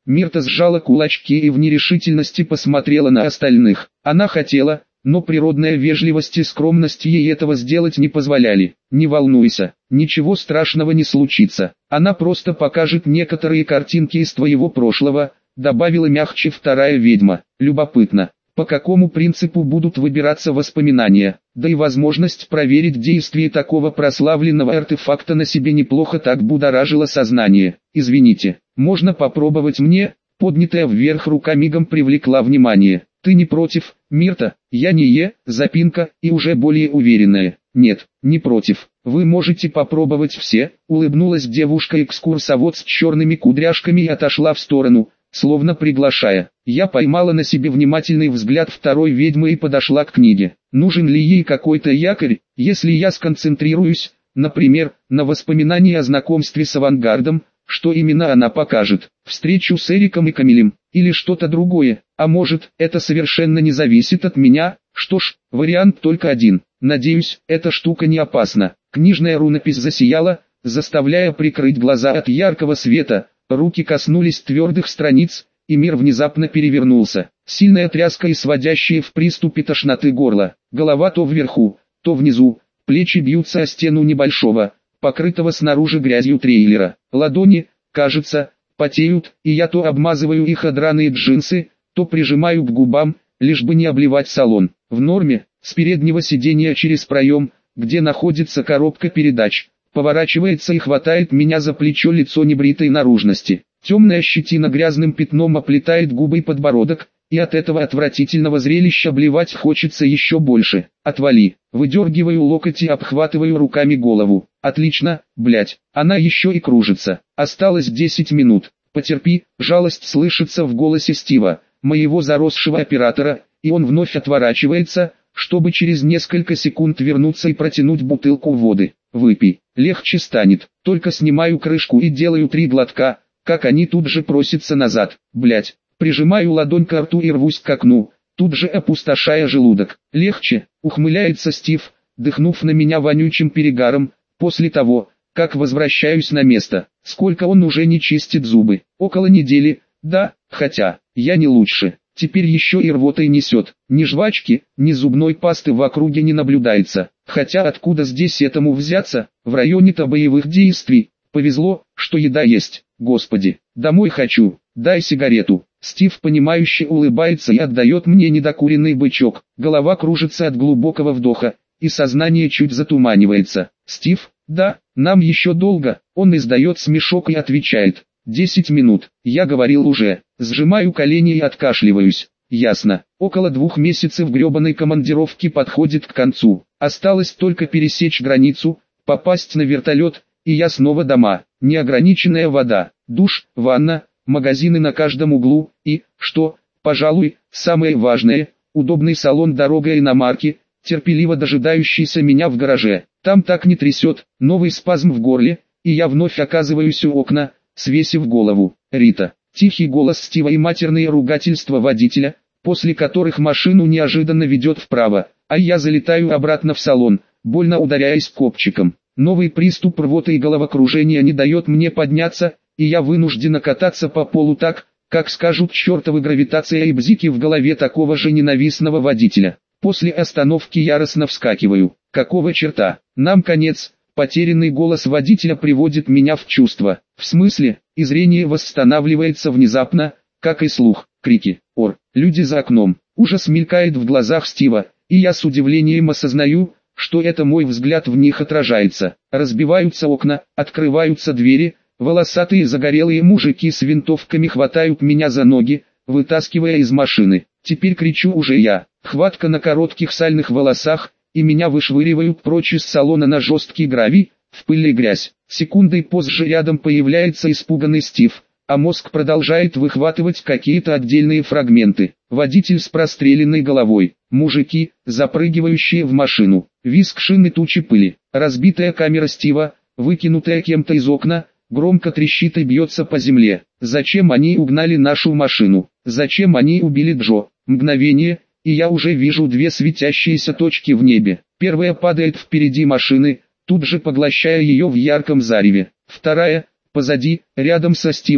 Мирта сжала кулачки и в нерешительности посмотрела на остальных. Она хотела, но природная вежливость и скромность ей этого сделать не позволяли. «Не волнуйся, ничего страшного не случится. Она просто покажет некоторые картинки из твоего прошлого», добавила мягче вторая ведьма. «Любопытно, по какому принципу будут выбираться воспоминания, да и возможность проверить действие такого прославленного артефакта на себе неплохо так будоражила сознание. Извините, можно попробовать мне?» Поднятая вверх рука мигом привлекла внимание. «Ты не против, Мирта?» «Я не е», запинка, и уже более уверенная. «Нет, не против. Вы можете попробовать все», улыбнулась девушка-экскурсовод с черными кудряшками и отошла в сторону, словно приглашая. Я поймала на себе внимательный взгляд второй ведьмы и подошла к книге. Нужен ли ей какой-то якорь, если я сконцентрируюсь, например, на воспоминании о знакомстве с авангардом? Что именно она покажет? Встречу с Эриком и Камилем? Или что-то другое? А может, это совершенно не зависит от меня? Что ж, вариант только один. Надеюсь, эта штука не опасна. Книжная рунопись засияла, заставляя прикрыть глаза от яркого света. Руки коснулись твердых страниц, и мир внезапно перевернулся. Сильная тряска и сводящие в приступе тошноты горло. Голова то вверху, то внизу. Плечи бьются о стену небольшого, покрытого снаружи грязью трейлера. Ладони, кажется, потеют, и я то обмазываю их о драные джинсы, то прижимаю к губам, лишь бы не обливать салон. В норме, с переднего сиденья через проем, где находится коробка передач, поворачивается и хватает меня за плечо лицо небритой наружности. Темная щетина грязным пятном оплетает губы и подбородок, и от этого отвратительного зрелища блевать хочется еще больше. «Отвали!» Выдергиваю локоть и обхватываю руками голову. «Отлично, блять, она еще и кружится. Осталось десять минут. Потерпи», жалость слышится в голосе Стива, моего заросшего оператора, и он вновь отворачивается, чтобы через несколько секунд вернуться и протянуть бутылку воды. «Выпей, легче станет». Только снимаю крышку и делаю три глотка, как они тут же просятся назад. Блять. Прижимаю ладонь к рту и рвусь к окну, тут же опустошая желудок. «Легче», ухмыляется Стив, дыхнув на меня вонючим перегаром, после того, как возвращаюсь на место. Сколько он уже не чистит зубы? Около недели, да, хотя, я не лучше. Теперь еще и рвотой несет. Ни жвачки, ни зубной пасты в округе не наблюдается. Хотя откуда здесь этому взяться, в районе-то боевых действий? Повезло, что еда есть. Господи, домой хочу, дай сигарету. Стив понимающе улыбается и отдает мне недокуренный бычок. Голова кружится от глубокого вдоха, и сознание чуть затуманивается. «Стив, да, нам еще долго», он издает смешок и отвечает. «Десять минут, я говорил уже». Сжимаю колени и откашливаюсь. Ясно, около двух месяцев гребаной командировки подходит к концу. Осталось только пересечь границу, попасть на вертолет, и я снова дома. Неограниченная вода, душ, ванна, магазины на каждом углу, и, что, пожалуй, самое важное, удобный салон дорога иномарки, терпеливо дожидающийся меня в гараже. Там так не трясет, новый спазм в горле, и я вновь оказываюсь у окна, свесив голову. «Рита». Тихий голос Стива и матерные ругательства водителя, после которых машину неожиданно ведет вправо, а я залетаю обратно в салон, больно ударяясь копчиком. Новый приступ рвоты и головокружения не дает мне подняться, и я вынуждена кататься по полу так, как скажут чертовы гравитация и бзики в голове такого же ненавистного водителя. После остановки яростно вскакиваю. Какого черта? Нам конец. Потерянный голос водителя приводит меня в чувство. В смысле? И зрение восстанавливается внезапно, как и слух. Крики, ор, люди за окном. Ужас мелькает в глазах Стива, и я с удивлением осознаю, что это мой взгляд в них отражается. Разбиваются окна, открываются двери, волосатые загорелые мужики с винтовками хватают меня за ноги, вытаскивая из машины. Теперь кричу уже я. Хватка на коротких сальных волосах, и меня вышвыривают прочь из салона на жесткий гравий, в пыль и грязь. Секундой позже рядом появляется испуганный Стив, а мозг продолжает выхватывать какие-то отдельные фрагменты. Водитель с простреленной головой, мужики, запрыгивающие в машину, визг шин и тучи пыли, разбитая камера Стива, выкинутая кем-то из окна, громко трещит и бьется по земле. Зачем они угнали нашу машину? Зачем они убили Джо? Мгновение, и я уже вижу две светящиеся точки в небе. Первая падает впереди машины, тут же поглощая ее в ярком зареве. Вторая, позади, рядом со Стивом,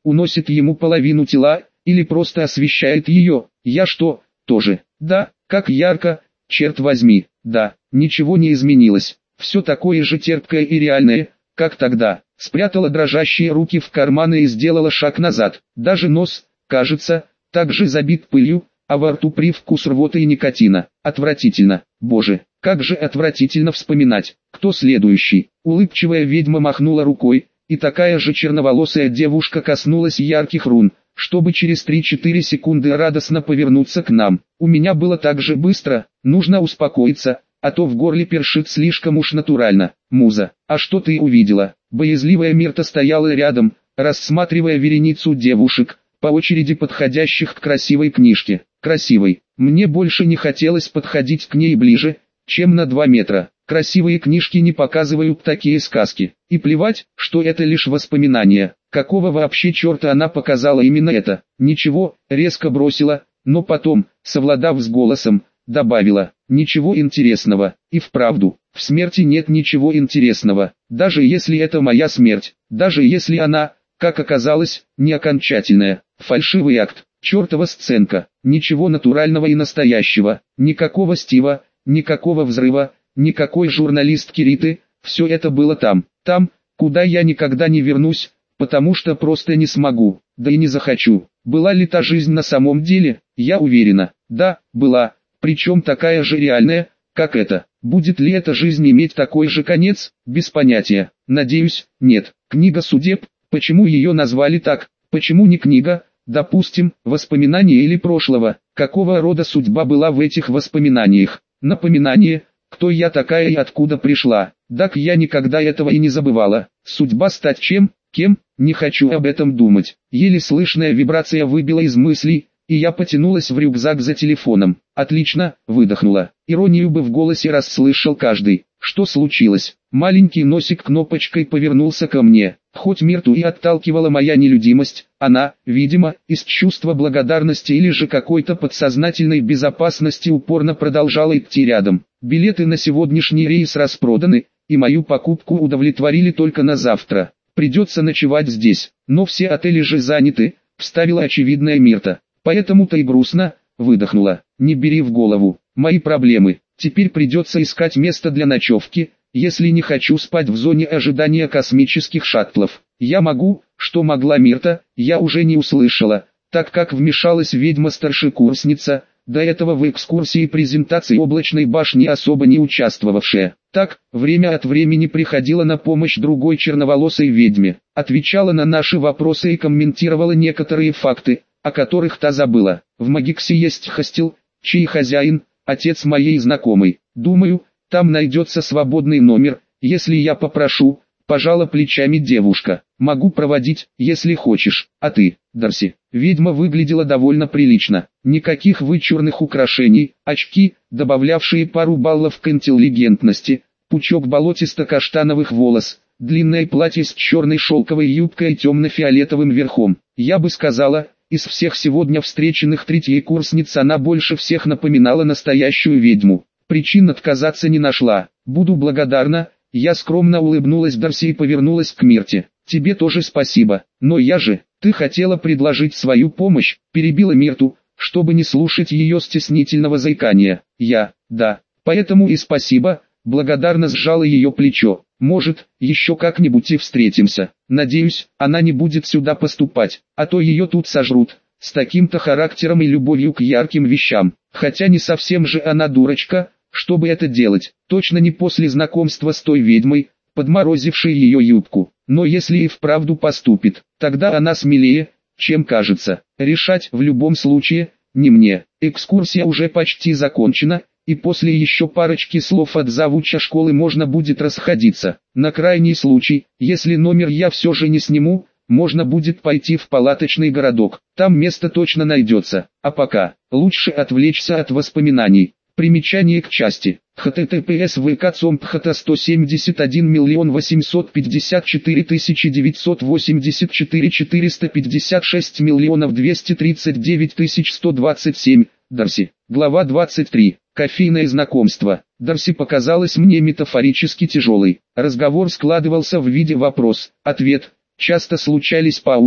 уносит ему половину тела, или просто освещает ее. Я что, тоже? Да, как ярко, черт возьми, да, ничего не изменилось. Все такое же терпкое и реальное, как тогда. Спрятала дрожащие руки в карманы и сделала шаг назад. Даже нос, кажется, так же забит пылью, а во рту привкус рвоты и никотина. Отвратительно. Боже, как же отвратительно вспоминать. Кто следующий? Улыбчивая ведьма махнула рукой, и такая же черноволосая девушка коснулась ярких рун, чтобы через три-четыре секунды радостно повернуться к нам. У меня было так же быстро, нужно успокоиться, а то в горле першит слишком уж натурально. Муза, а что ты увидела? Боязливая Мирта стояла рядом, рассматривая вереницу девушек, по очереди подходящих к красивой книжке. Красивой. Мне больше не хотелось подходить к ней ближе, чем на два метра. Красивые книжки не показывают такие сказки. И плевать, что это лишь воспоминания. Какого вообще черта она показала именно это? Ничего, резко бросила, но потом, совладав с голосом, добавила: ничего интересного. И вправду, в смерти нет ничего интересного. Даже если это моя смерть, даже если она, как оказалось, не окончательная. Фальшивый акт, чертова сценка, ничего натурального и настоящего, никакого Стива, никакого взрыва, никакой журналистки Риты, все это было там, там, куда я никогда не вернусь, потому что просто не смогу, да и не захочу. Была ли та жизнь на самом деле? Я уверена, да, была, причем такая же реальная, как эта. Будет ли эта жизнь иметь такой же конец? Без понятия. Надеюсь, нет. Книга судеб, почему ее назвали так? Почему не книга, допустим, воспоминания или прошлого? Какого рода судьба была в этих воспоминаниях? Напоминание, кто я такая и откуда пришла. Так я никогда этого и не забывала. Судьба стать чем, кем, не хочу об этом думать. Еле слышная вибрация выбила из мыслей, и я потянулась в рюкзак за телефоном. Отлично, выдохнула. Иронию бы в голосе расслышал каждый. Что случилось? Маленький носик кнопочкой повернулся ко мне. Хоть Мирту и отталкивала моя нелюдимость, она, видимо, из чувства благодарности или же какой-то подсознательной безопасности упорно продолжала идти рядом. Билеты на сегодняшний рейс распроданы, и мою покупку удовлетворили только на завтра. Придется ночевать здесь, но все отели же заняты, вставила очевидная Мирта. Поэтому-то и грустно, выдохнула. Не бери в голову, мои проблемы. Теперь придется искать место для ночевки, если не хочу спать в зоне ожидания космических шаттлов. Я могу, что могла Мирта, я уже не услышала, так как вмешалась ведьма-старшекурсница, до этого в экскурсии презентации облачной башни особо не участвовавшая. Так, время от времени приходила на помощь другой черноволосой ведьме, отвечала на наши вопросы и комментировала некоторые факты, о которых та забыла. В Магиксе есть хостел, чей хозяин – отец моей знакомой. Думаю, там найдется свободный номер, если я попрошу. Пожала плечами девушка. Могу проводить, если хочешь. А ты, Дарси? Ведьма выглядела довольно прилично. Никаких вычурных украшений, очки, добавлявшие пару баллов к интеллигентности, пучок болотисто-каштановых волос, длинное платье с черной шелковой юбкой и темно-фиолетовым верхом. Я бы сказала, из всех сегодня встреченных третьекурсниц она больше всех напоминала настоящую ведьму. Причин отказаться не нашла. Буду благодарна. Я скромно улыбнулась Дарси и повернулась к Мирте. Тебе тоже спасибо. Но я же, ты хотела предложить свою помощь, перебила Мирту, чтобы не слушать ее стеснительного заикания. Я, да, поэтому и спасибо, благодарно сжала ее плечо. Может, еще как-нибудь и встретимся. Надеюсь, она не будет сюда поступать, а то ее тут сожрут. С таким-то характером и любовью к ярким вещам. Хотя не совсем же она дурочка, чтобы это делать. Точно не после знакомства с той ведьмой, подморозившей ее юбку. Но если и вправду поступит, тогда она смелее, чем кажется. Решать в любом случае, не мне. Экскурсия уже почти закончена, и после еще парочки слов от завуча школы можно будет расходиться. На крайний случай, если номер я все же не сниму, можно будет пойти в палаточный городок. Там место точно найдется. А пока, лучше отвлечься от воспоминаний. Примечание к части. https vk.com.pht сто семьдесят один миллион восемьсот пятьдесят четыре тысячи девятьсот восемьдесят четыре четыреста пятьдесят шесть миллионов двести тридцать девять тысяч сто двадцать семь. Дарси. Глава двадцать три. Кофейное знакомство. Дарси показалась мне метафорически тяжелой. Разговор складывался в виде вопрос-ответ. Часто случались паузы,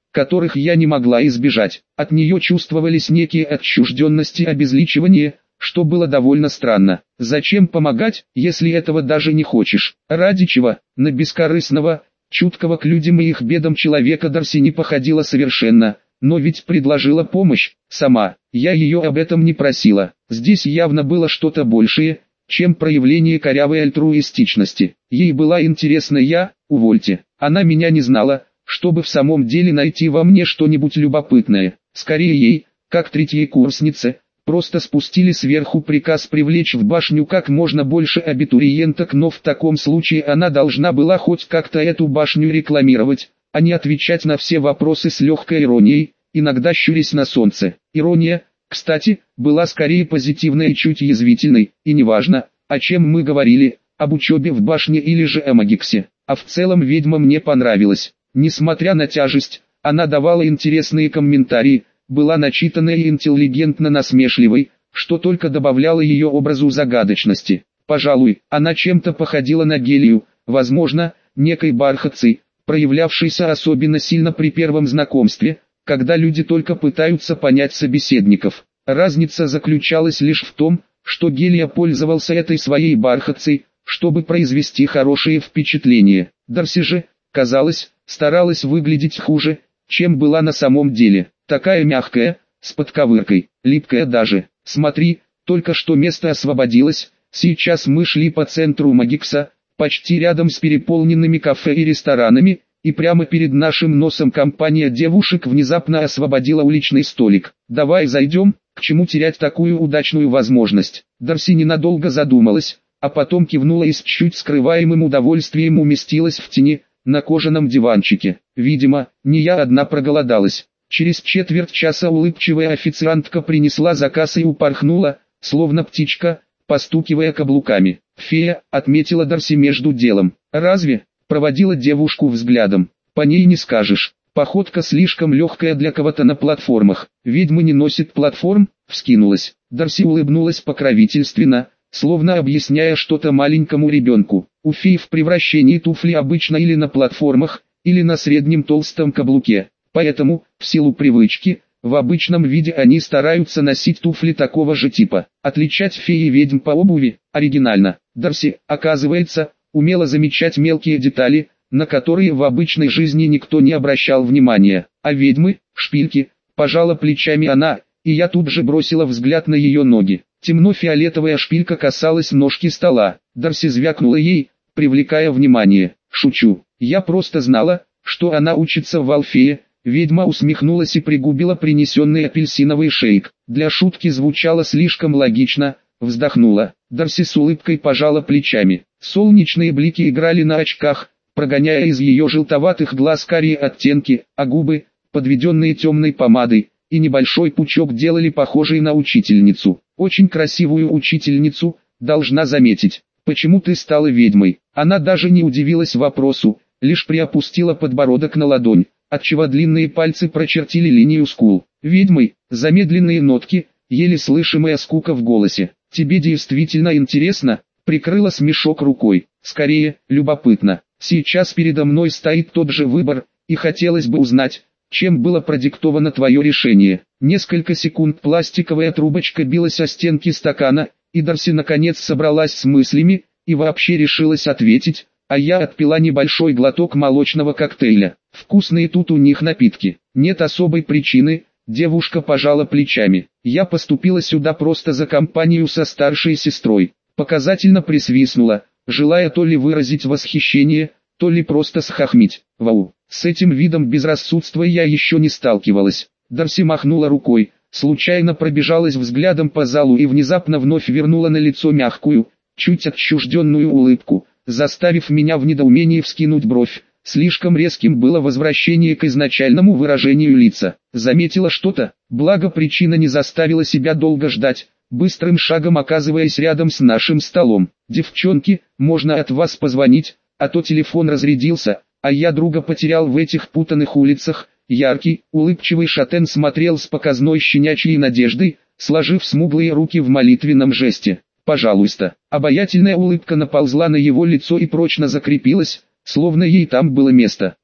которых я не могла избежать. От нее чувствовались некие отчужденность и обезличивание, что было довольно странно. Зачем помогать, если этого даже не хочешь? Ради чего? На бескорыстного, чуткого к людям и их бедам человека Дарси не походила совершенно, но ведь предложила помощь, сама. Я ее об этом не просила. Здесь явно было что-то большее, чем проявление корявой альтруистичности. Ей была интересна я, увольте. Она меня не знала, чтобы в самом деле найти во мне что-нибудь любопытное. Скорее ей, как третьей курснице, просто спустили сверху приказ привлечь в башню как можно больше абитуриенток, но в таком случае она должна была хоть как-то эту башню рекламировать, а не отвечать на все вопросы с легкой иронией, иногда щурясь на солнце. Ирония, кстати, была скорее позитивной и чуть язвительной, и неважно, о чем мы говорили, об учебе в башне или же о Магиксе. А в целом ведьма мне понравилась. Несмотря на тяжесть, она давала интересные комментарии, была начитанной и интеллигентно насмешливой, что только добавляло ее образу загадочности. Пожалуй, она чем-то походила на Гелию, возможно, некой бархатцей, проявлявшейся особенно сильно при первом знакомстве, когда люди только пытаются понять собеседников. Разница заключалась лишь в том, что Гелия пользовался этой своей бархатцей, чтобы произвести хорошее впечатление. Дарси же, казалось, старалась выглядеть хуже, чем была на самом деле. Такая мягкая, с подковыркой, липкая даже. Смотри, только что место освободилось, сейчас мы шли по центру Магикса, почти рядом с переполненными кафе и ресторанами, и прямо перед нашим носом компания девушек внезапно освободила уличный столик. Давай зайдем, к чему терять такую удачную возможность. Дарси ненадолго задумалась, а потом кивнула и с чуть скрываемым удовольствием уместилась в тени, на кожаном диванчике. Видимо, не я одна проголодалась. Через четверть часа улыбчивая официантка принесла заказ и упорхнула, словно птичка, постукивая каблуками. «Фея», — отметила Дарси между делом. «Разве?» — проводила девушку взглядом. «По ней не скажешь. Походка слишком легкая для кого-то на платформах. Ведьмы не носят платформ?» — вскинулась. Дарси улыбнулась покровительственно, словно объясняя что-то маленькому ребенку. У фей в превращении туфли обычно или на платформах, или на среднем толстом каблуке. Поэтому, в силу привычки, в обычном виде они стараются носить туфли такого же типа. Отличать феи и ведьм по обуви – оригинально. Дарси, оказывается, умела замечать мелкие детали, на которые в обычной жизни никто не обращал внимания. А ведьмы – шпильки, пожала плечами она, и я тут же бросила взгляд на ее ноги. Темно-фиолетовая шпилька касалась ножки стола. Дарси звякнула ей, привлекая внимание. «Шучу, я просто знала, что она учится в Алфее». Ведьма усмехнулась и пригубила принесенный апельсиновый шейк. Для шутки звучало слишком логично, вздохнула. Дарси с улыбкой пожала плечами. Солнечные блики играли на очках, прогоняя из ее желтоватых глаз карие оттенки, а губы, подведенные темной помадой, и небольшой пучок делали похожей на учительницу. Очень красивую учительницу, должна заметить. «Почему ты стала ведьмой?» Она даже не удивилась вопросу, лишь приопустила подбородок на ладонь, отчего длинные пальцы прочертили линию скул. «Ведьмой», замедленные нотки, еле слышимая скука в голосе. «Тебе действительно интересно?» Прикрыла смешок рукой. «Скорее, любопытно. Сейчас передо мной стоит тот же выбор, и хотелось бы узнать, чем было продиктовано твое решение». Несколько секунд пластиковая трубочка билась о стенки стакана, и Дарси наконец собралась с мыслями, и вообще решилась ответить, а я отпила небольшой глоток молочного коктейля. «Вкусные тут у них напитки». «Нет особой причины», девушка пожала плечами. «Я поступила сюда просто за компанию со старшей сестрой». Показательно присвистнула, желая то ли выразить восхищение, то ли просто схохмить. «Вау, с этим видом безрассудства я еще не сталкивалась». Дарси махнула рукой, случайно пробежалась взглядом по залу и внезапно вновь вернула на лицо мягкую, чуть отчужденную улыбку, заставив меня в недоумении вскинуть бровь. Слишком резким было возвращение к изначальному выражению лица. Заметила что-то, благо причина не заставила себя долго ждать, быстрым шагом оказываясь рядом с нашим столом. «Девчонки, можно от вас позвонить, а то телефон разрядился, а я друга потерял в этих путанных улицах». Яркий, улыбчивый шатен смотрел с показной щенячьей надеждой, сложив смуглые руки в молитвенном жесте. «Пожалуйста». Обаятельная улыбка наползла на его лицо и прочно закрепилась, словно ей там было место.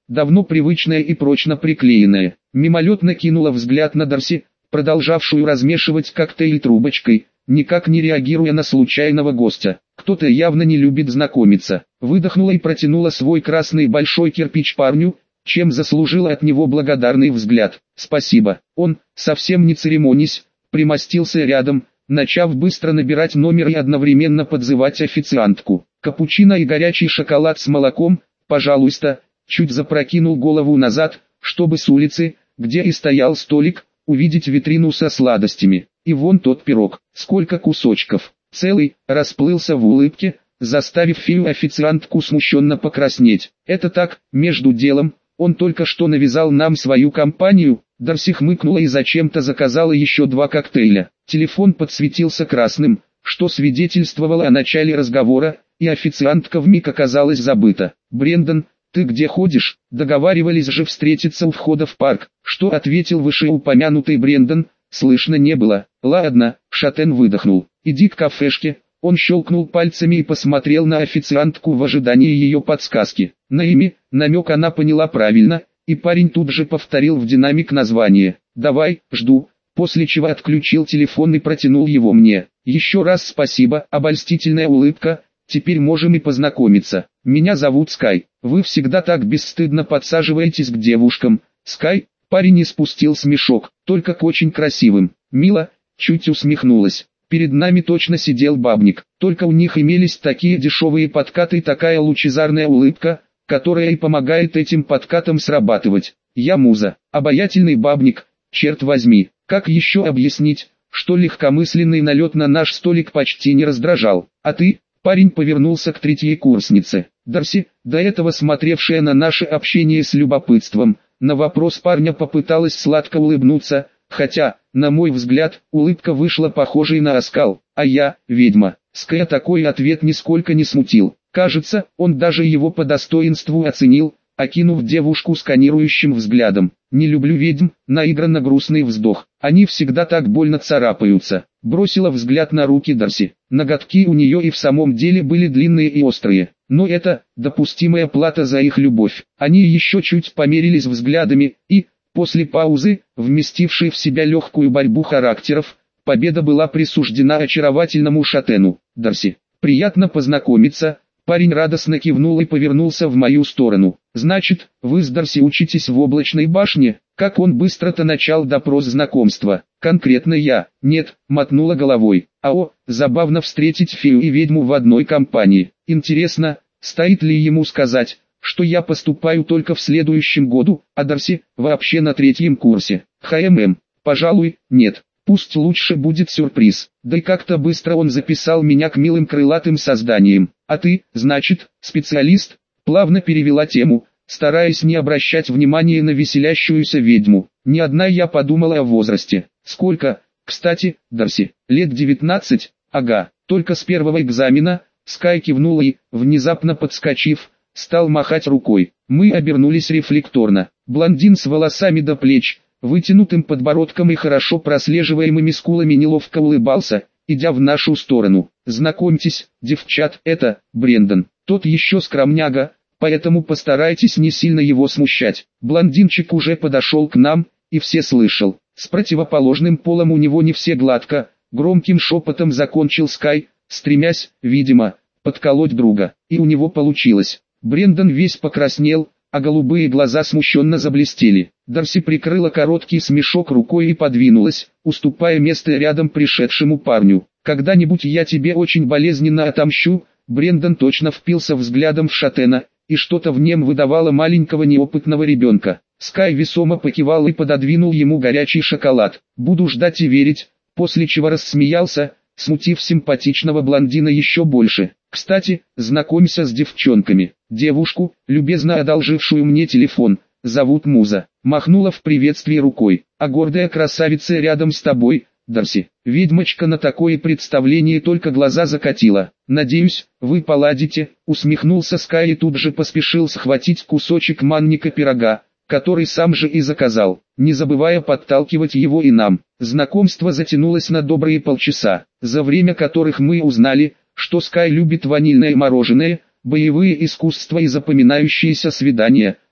давно привычная и прочно приклеенная. Мимолетно кинула взгляд на Дарси, продолжавшую размешивать коктейль трубочкой, никак не реагируя на случайного гостя. Кто-то явно не любит знакомиться. Выдохнула и протянула свой красный большой кирпич парню, чем заслужила от него благодарный взгляд. «Спасибо». Он, совсем не церемонясь, примостился рядом, начав быстро набирать номер и одновременно подзывать официантку. «Капучино и горячий шоколад с молоком, пожалуйста». Чуть запрокинул голову назад, чтобы с улицы, где и стоял столик, увидеть витрину со сладостями. И вон тот пирог, сколько кусочков. Целый, расплылся в улыбке, заставив фию-официантку смущенно покраснеть. «Это так, между делом, он только что навязал нам свою компанию». Дарси хмыкнула и зачем-то заказала еще два коктейля. Телефон подсветился красным, что свидетельствовало о начале разговора, и официантка вмиг оказалась забыта. «Брендон, ты где ходишь? Договаривались же встретиться у входа в парк». Что ответил вышеупомянутый Брендон, слышно не было. «Ладно», Шатен выдохнул. «Иди к кафешке». Он щелкнул пальцами и посмотрел на официантку в ожидании ее подсказки. На имя, намек она поняла правильно, и парень тут же повторил в динамик название. «Давай, жду», после чего отключил телефон и протянул его мне. «Еще раз спасибо», обольстительная улыбка, «теперь можем и познакомиться. Меня зовут Скай, вы всегда так бесстыдно подсаживаетесь к девушкам». «Скай?» Парень испустил смешок, только к очень красивым. Мила, чуть усмехнулась. Перед нами точно сидел бабник, только у них имелись такие дешевые подкаты и такая лучезарная улыбка, которая и помогает этим подкатам срабатывать. Я муза, обаятельный бабник, черт возьми, как еще объяснить, что легкомысленный налет на наш столик почти не раздражал. А ты? Парень повернулся к третьей курснице. Дарси, до этого смотревшая на наше общение с любопытством, на вопрос парня попыталась сладко улыбнуться, хотя, на мой взгляд, улыбка вышла похожей на оскал. А я, ведьма. Ская такой ответ нисколько не смутил. Кажется, он даже его по достоинству оценил, окинув девушку сканирующим взглядом. «Не люблю ведьм», наигранно грустный вздох. «Они всегда так больно царапаются». Бросила взгляд на руки Дарси. Ноготки у нее и в самом деле были длинные и острые. Но это допустимая плата за их любовь. Они еще чуть померились взглядами, и, после паузы, вместившей в себя легкую борьбу характеров, победа была присуждена очаровательному Шатену. «Дарси, приятно познакомиться». Парень радостно кивнул и повернулся в мою сторону. «Значит, вы с Дарси учитесь в облачной башне?» Как он быстро-то начал допрос знакомства. «Конкретно я». «Нет», мотнула головой. «А о, забавно встретить фею и ведьму в одной компании. Интересно, стоит ли ему сказать, что я поступаю только в следующем году, а Дарси вообще на третьем курсе? ХММ, пожалуй, нет. Пусть лучше будет сюрприз. Да и как-то быстро он записал меня к милым крылатым созданиям. А ты, значит, специалист?» Плавно перевела тему, стараясь не обращать внимания на веселящуюся ведьму. Не одна я подумала о возрасте. «Сколько, кстати, Дарси? Лет девятнадцать? Ага, только с первого экзамена». Скай кивнула и, внезапно подскочив, стал махать рукой. Мы обернулись рефлекторно. Блондин с волосами до плеч, вытянутым подбородком и хорошо прослеживаемыми скулами неловко улыбался, идя в нашу сторону. «Знакомьтесь, девчат, это Брендон. Тот еще скромняга, поэтому постарайтесь не сильно его смущать». Блондинчик уже подошел к нам, и все слышал. С противоположным полом у него не все гладко, громким шепотом закончил Скай, стремясь, видимо, подколоть друга. И у него получилось. Брендон весь покраснел, а голубые глаза смущенно заблестели. Дарси прикрыла короткий смешок рукой и подвинулась, уступая место рядом пришедшему парню. «Когда-нибудь я тебе очень болезненно отомщу». Брендон точно впился взглядом в Шатена, и что-то в нем выдавало маленького неопытного ребенка. Скай весомо покивал и пододвинул ему горячий шоколад. «Буду ждать и верить», после чего рассмеялся, смутив симпатичного блондина еще больше. «Кстати, знакомься с девчонками. Девушку, любезно одолжившую мне телефон, зовут Муза». Махнула в приветствии рукой. «А гордая красавица рядом с тобой, Дарси». Ведьмочка на такое представление только глаза закатила. «Надеюсь, вы поладите», усмехнулся Скай и тут же поспешил схватить кусочек манника пирога, который сам же и заказал, не забывая подталкивать его и нам. Знакомство затянулось на добрые полчаса, за время которых мы узнали, что Скай любит ванильное мороженое, боевые искусства и запоминающиеся свидания,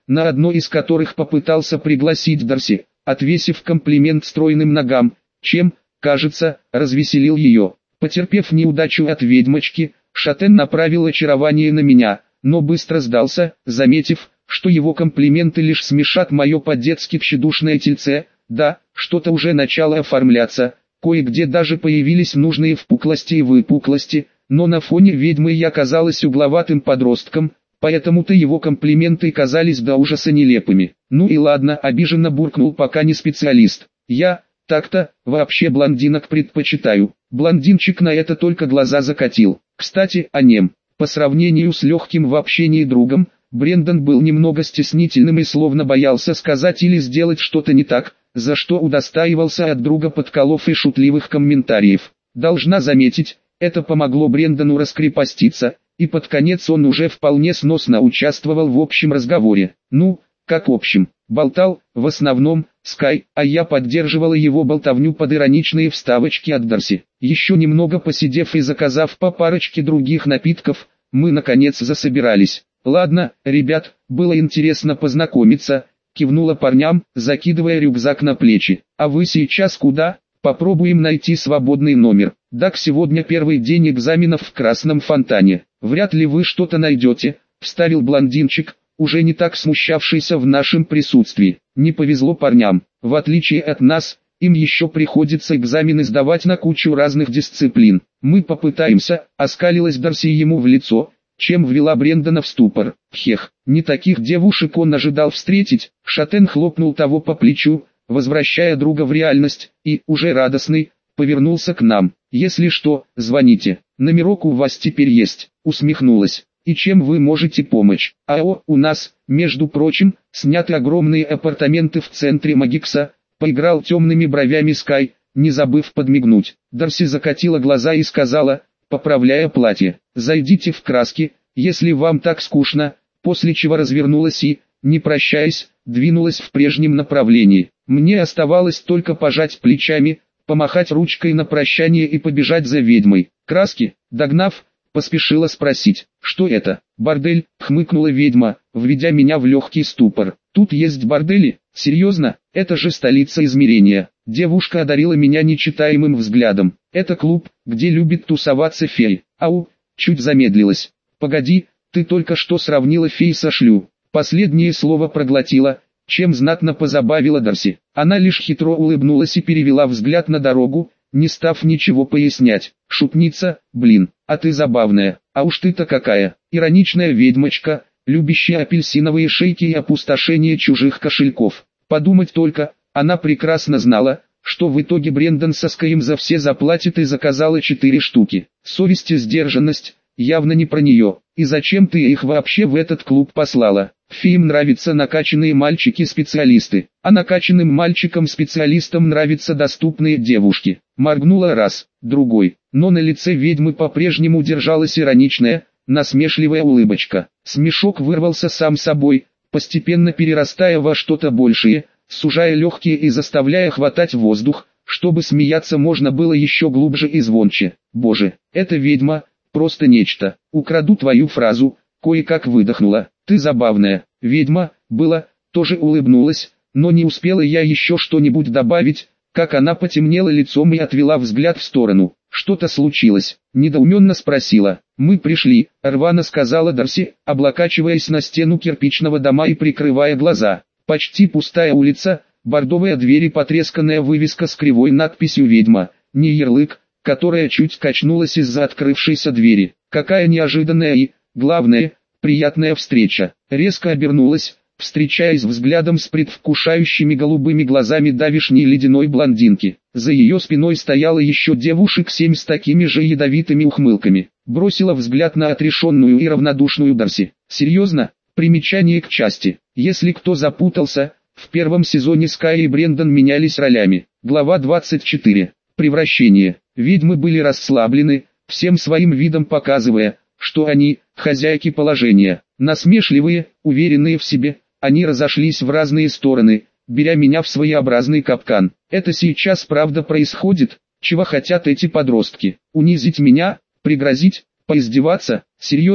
на одной из которых попытался пригласить Дарси, отвесив комплимент стройным ногам, чем, кажется, развеселил ее. Потерпев неудачу от ведьмочки, Шатен направил очарование на меня, но быстро сдался, заметив, что его комплименты лишь смешат мое по-детски тщедушное тельце. Да, что-то уже начало оформляться, кое-где даже появились нужные впуклости и выпуклости, но на фоне ведьмы я казалась угловатым подростком, поэтому-то его комплименты казались до ужаса нелепыми. Ну и ладно, обиженно буркнул пока не специалист. Я, так-то, вообще блондинок предпочитаю. Блондинчик на это только глаза закатил. Кстати, о нем. По сравнению с легким в общении другом, Брендон был немного стеснительным и словно боялся сказать или сделать что-то не так, за что удостаивался от друга подколов и шутливых комментариев. Должна заметить, это помогло Брендону раскрепоститься, и под конец он уже вполне сносно участвовал в общем разговоре. Ну, как общем, болтал, в основном, Скай, а я поддерживала его болтовню под ироничные вставочки от Дарси. Еще немного посидев и заказав по парочке других напитков, мы наконец засобирались. «Ладно, ребят, было интересно познакомиться», — кивнула парням, закидывая рюкзак на плечи. «А вы сейчас куда? Попробуем найти свободный номер. Так сегодня первый день экзаменов в Красном Фонтане. Вряд ли вы что-то найдете», — вставил блондинчик, уже не так смущавшийся в нашем присутствии. Не повезло парням. В отличие от нас, им еще приходится экзамены сдавать на кучу разных дисциплин. «Мы попытаемся», — оскалилась Дарси ему в лицо, чем ввела Брендона в ступор. Хех, не таких девушек он ожидал встретить. Шатен хлопнул того по плечу, возвращая друга в реальность, и, уже радостный, повернулся к нам. «Если что, звоните, номерок у вас теперь есть», — усмехнулась. «И чем вы можете помочь?» «АО, у нас, между прочим, сняты огромные апартаменты в центре Магикса», — поиграл темными бровями Скай, не забыв подмигнуть. Дарси закатила глаза и сказала, поправляя платье: «Зайдите в краски, если вам так скучно», после чего развернулась и, не прощаясь, двинулась в прежнем направлении. Мне оставалось только пожать плечами, помахать ручкой на прощание и побежать за ведьмой. Краски, догнав, поспешила спросить, что это? «Бордель», — хмыкнула ведьма, введя меня в легкий ступор. «Тут есть бордели? Серьезно? Это же столица измерения». Девушка одарила меня нечитаемым взглядом. «Это клуб, где любит тусоваться феи». Ау, чуть замедлилась. «Погоди, ты только что сравнила фей со шлю». Последнее слово проглотила, чем знатно позабавила Дарси. Она лишь хитро улыбнулась и перевела взгляд на дорогу, не став ничего пояснять. «Шутница, блин, а ты забавная, а уж ты-то какая, ироничная ведьмочка, любящая апельсиновые шейки и опустошение чужих кошельков». Подумать только, она прекрасно знала, что в итоге Брендон со Скаем за все заплатит и заказала четыре штуки. Совесть и сдержанность, явно не про нее. «И зачем ты их вообще в этот клуб послала?» «Феям нравятся накачанные мальчики-специалисты, а накачанным мальчикам-специалистам нравятся доступные девушки». Моргнула раз, другой, но на лице ведьмы по-прежнему держалась ироничная, насмешливая улыбочка. Смешок вырвался сам собой, постепенно перерастая во что-то большее, сужая легкие и заставляя хватать воздух, чтобы смеяться можно было еще глубже и звонче. «Боже, эта ведьма, просто нечто. Украду твою фразу», кое-как выдохнула. «Ты забавная». Ведьма, было, тоже улыбнулась, но не успела я еще что-нибудь добавить, как она потемнела лицом и отвела взгляд в сторону. «Что-то случилось?» — недоуменно спросила. «Мы пришли», — рвано сказала Дарси, облокачиваясь на стену кирпичного дома и прикрывая глаза. Почти пустая улица, бордовые двери, потресканная вывеска с кривой надписью «Ведьма», не ярлык, которая чуть качнулась из-за открывшейся двери. Какая неожиданная и, главное, приятная встреча. Резко обернулась, встречаясь взглядом с предвкушающими голубыми глазами давишней ледяной блондинки. За ее спиной стояло еще девушек семь с такими же ядовитыми ухмылками. Бросила взгляд на отрешенную и равнодушную Дарси. «Серьезно?» Примечание к части. Если кто запутался, в первом сезоне Скай и Брендон менялись ролями. Глава двадцать четыре. Превращение. Ведьмы были расслаблены, всем своим видом показывая, что они – хозяйки положения. Насмешливые, уверенные в себе, они разошлись в разные стороны, беря меня в своеобразный капкан. Это сейчас правда происходит? Чего хотят эти подростки? Унизить меня? Пригрозить? Поиздеваться? Серьезно?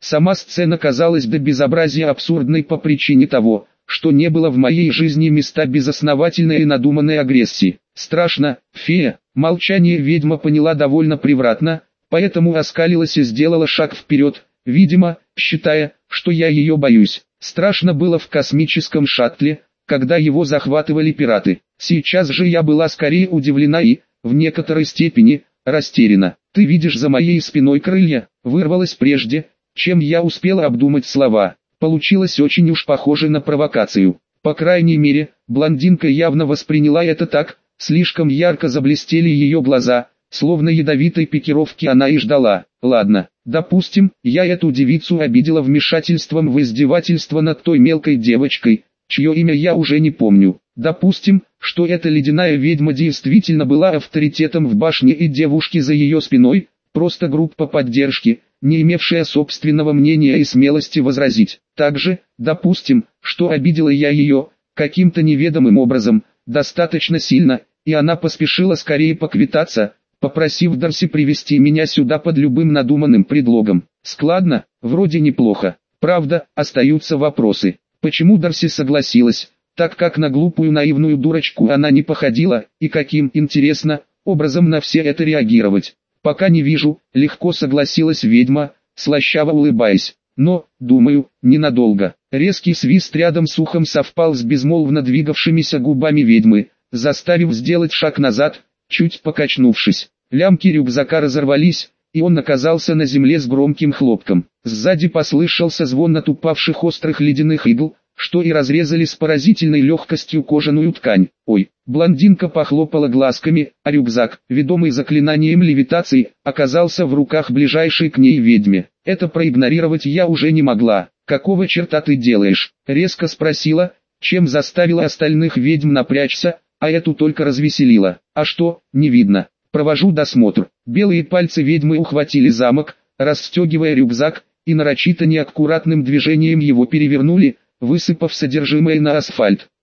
Сама сцена казалась до безобразия абсурдной по причине того, что не было в моей жизни места безосновательной и надуманной агрессии. Страшно, фея. Молчание ведьма поняла довольно превратно, поэтому оскалилась и сделала шаг вперед, видимо, считая, что я ее боюсь. Страшно было в космическом шаттле, когда его захватывали пираты. Сейчас же я была скорее удивлена и, в некоторой степени, растеряна. «Ты видишь за моей спиной крылья?» Вырвалось прежде, чем я успела обдумать слова. Получилось очень уж похоже на провокацию. По крайней мере, блондинка явно восприняла это так, слишком ярко заблестели ее глаза, словно ядовитой пикировки она и ждала. Ладно, допустим, я эту девицу обидела вмешательством в издевательство над той мелкой девочкой, чье имя я уже не помню. Допустим, что эта ледяная ведьма действительно была авторитетом в башне и девушки за ее спиной, просто группа поддержки, не имевшая собственного мнения и смелости возразить. Также, допустим, что обидела я ее, каким-то неведомым образом, достаточно сильно, и она поспешила скорее поквитаться, попросив Дарси привести меня сюда под любым надуманным предлогом. Складно, вроде неплохо. Правда, остаются вопросы. Почему Дарси согласилась, так как на глупую наивную дурочку она не походила, и каким, интересно, образом на все это реагировать? Пока не вижу, легко согласилась ведьма, слащаво улыбаясь. Но, думаю, ненадолго. Резкий свист рядом с ухом совпал с безмолвно двигавшимися губами ведьмы, заставив сделать шаг назад, чуть покачнувшись. Лямки рюкзака разорвались, и он оказался на земле с громким хлопком. Сзади послышался звон от упавших острых ледяных игл, что и разрезали с поразительной легкостью кожаную ткань. Ой, блондинка похлопала глазками, а рюкзак, ведомый заклинанием левитации, оказался в руках ближайшей к ней ведьме. Это проигнорировать я уже не могла. «Какого черта ты делаешь?» — резко спросила, чем заставила остальных ведьм напрячься, а эту только развеселила. «А что, не видно? Провожу досмотр». Белые пальцы ведьмы ухватили замок, расстегивая рюкзак, и нарочито неаккуратным движением его перевернули, высыпав содержимое на асфальт.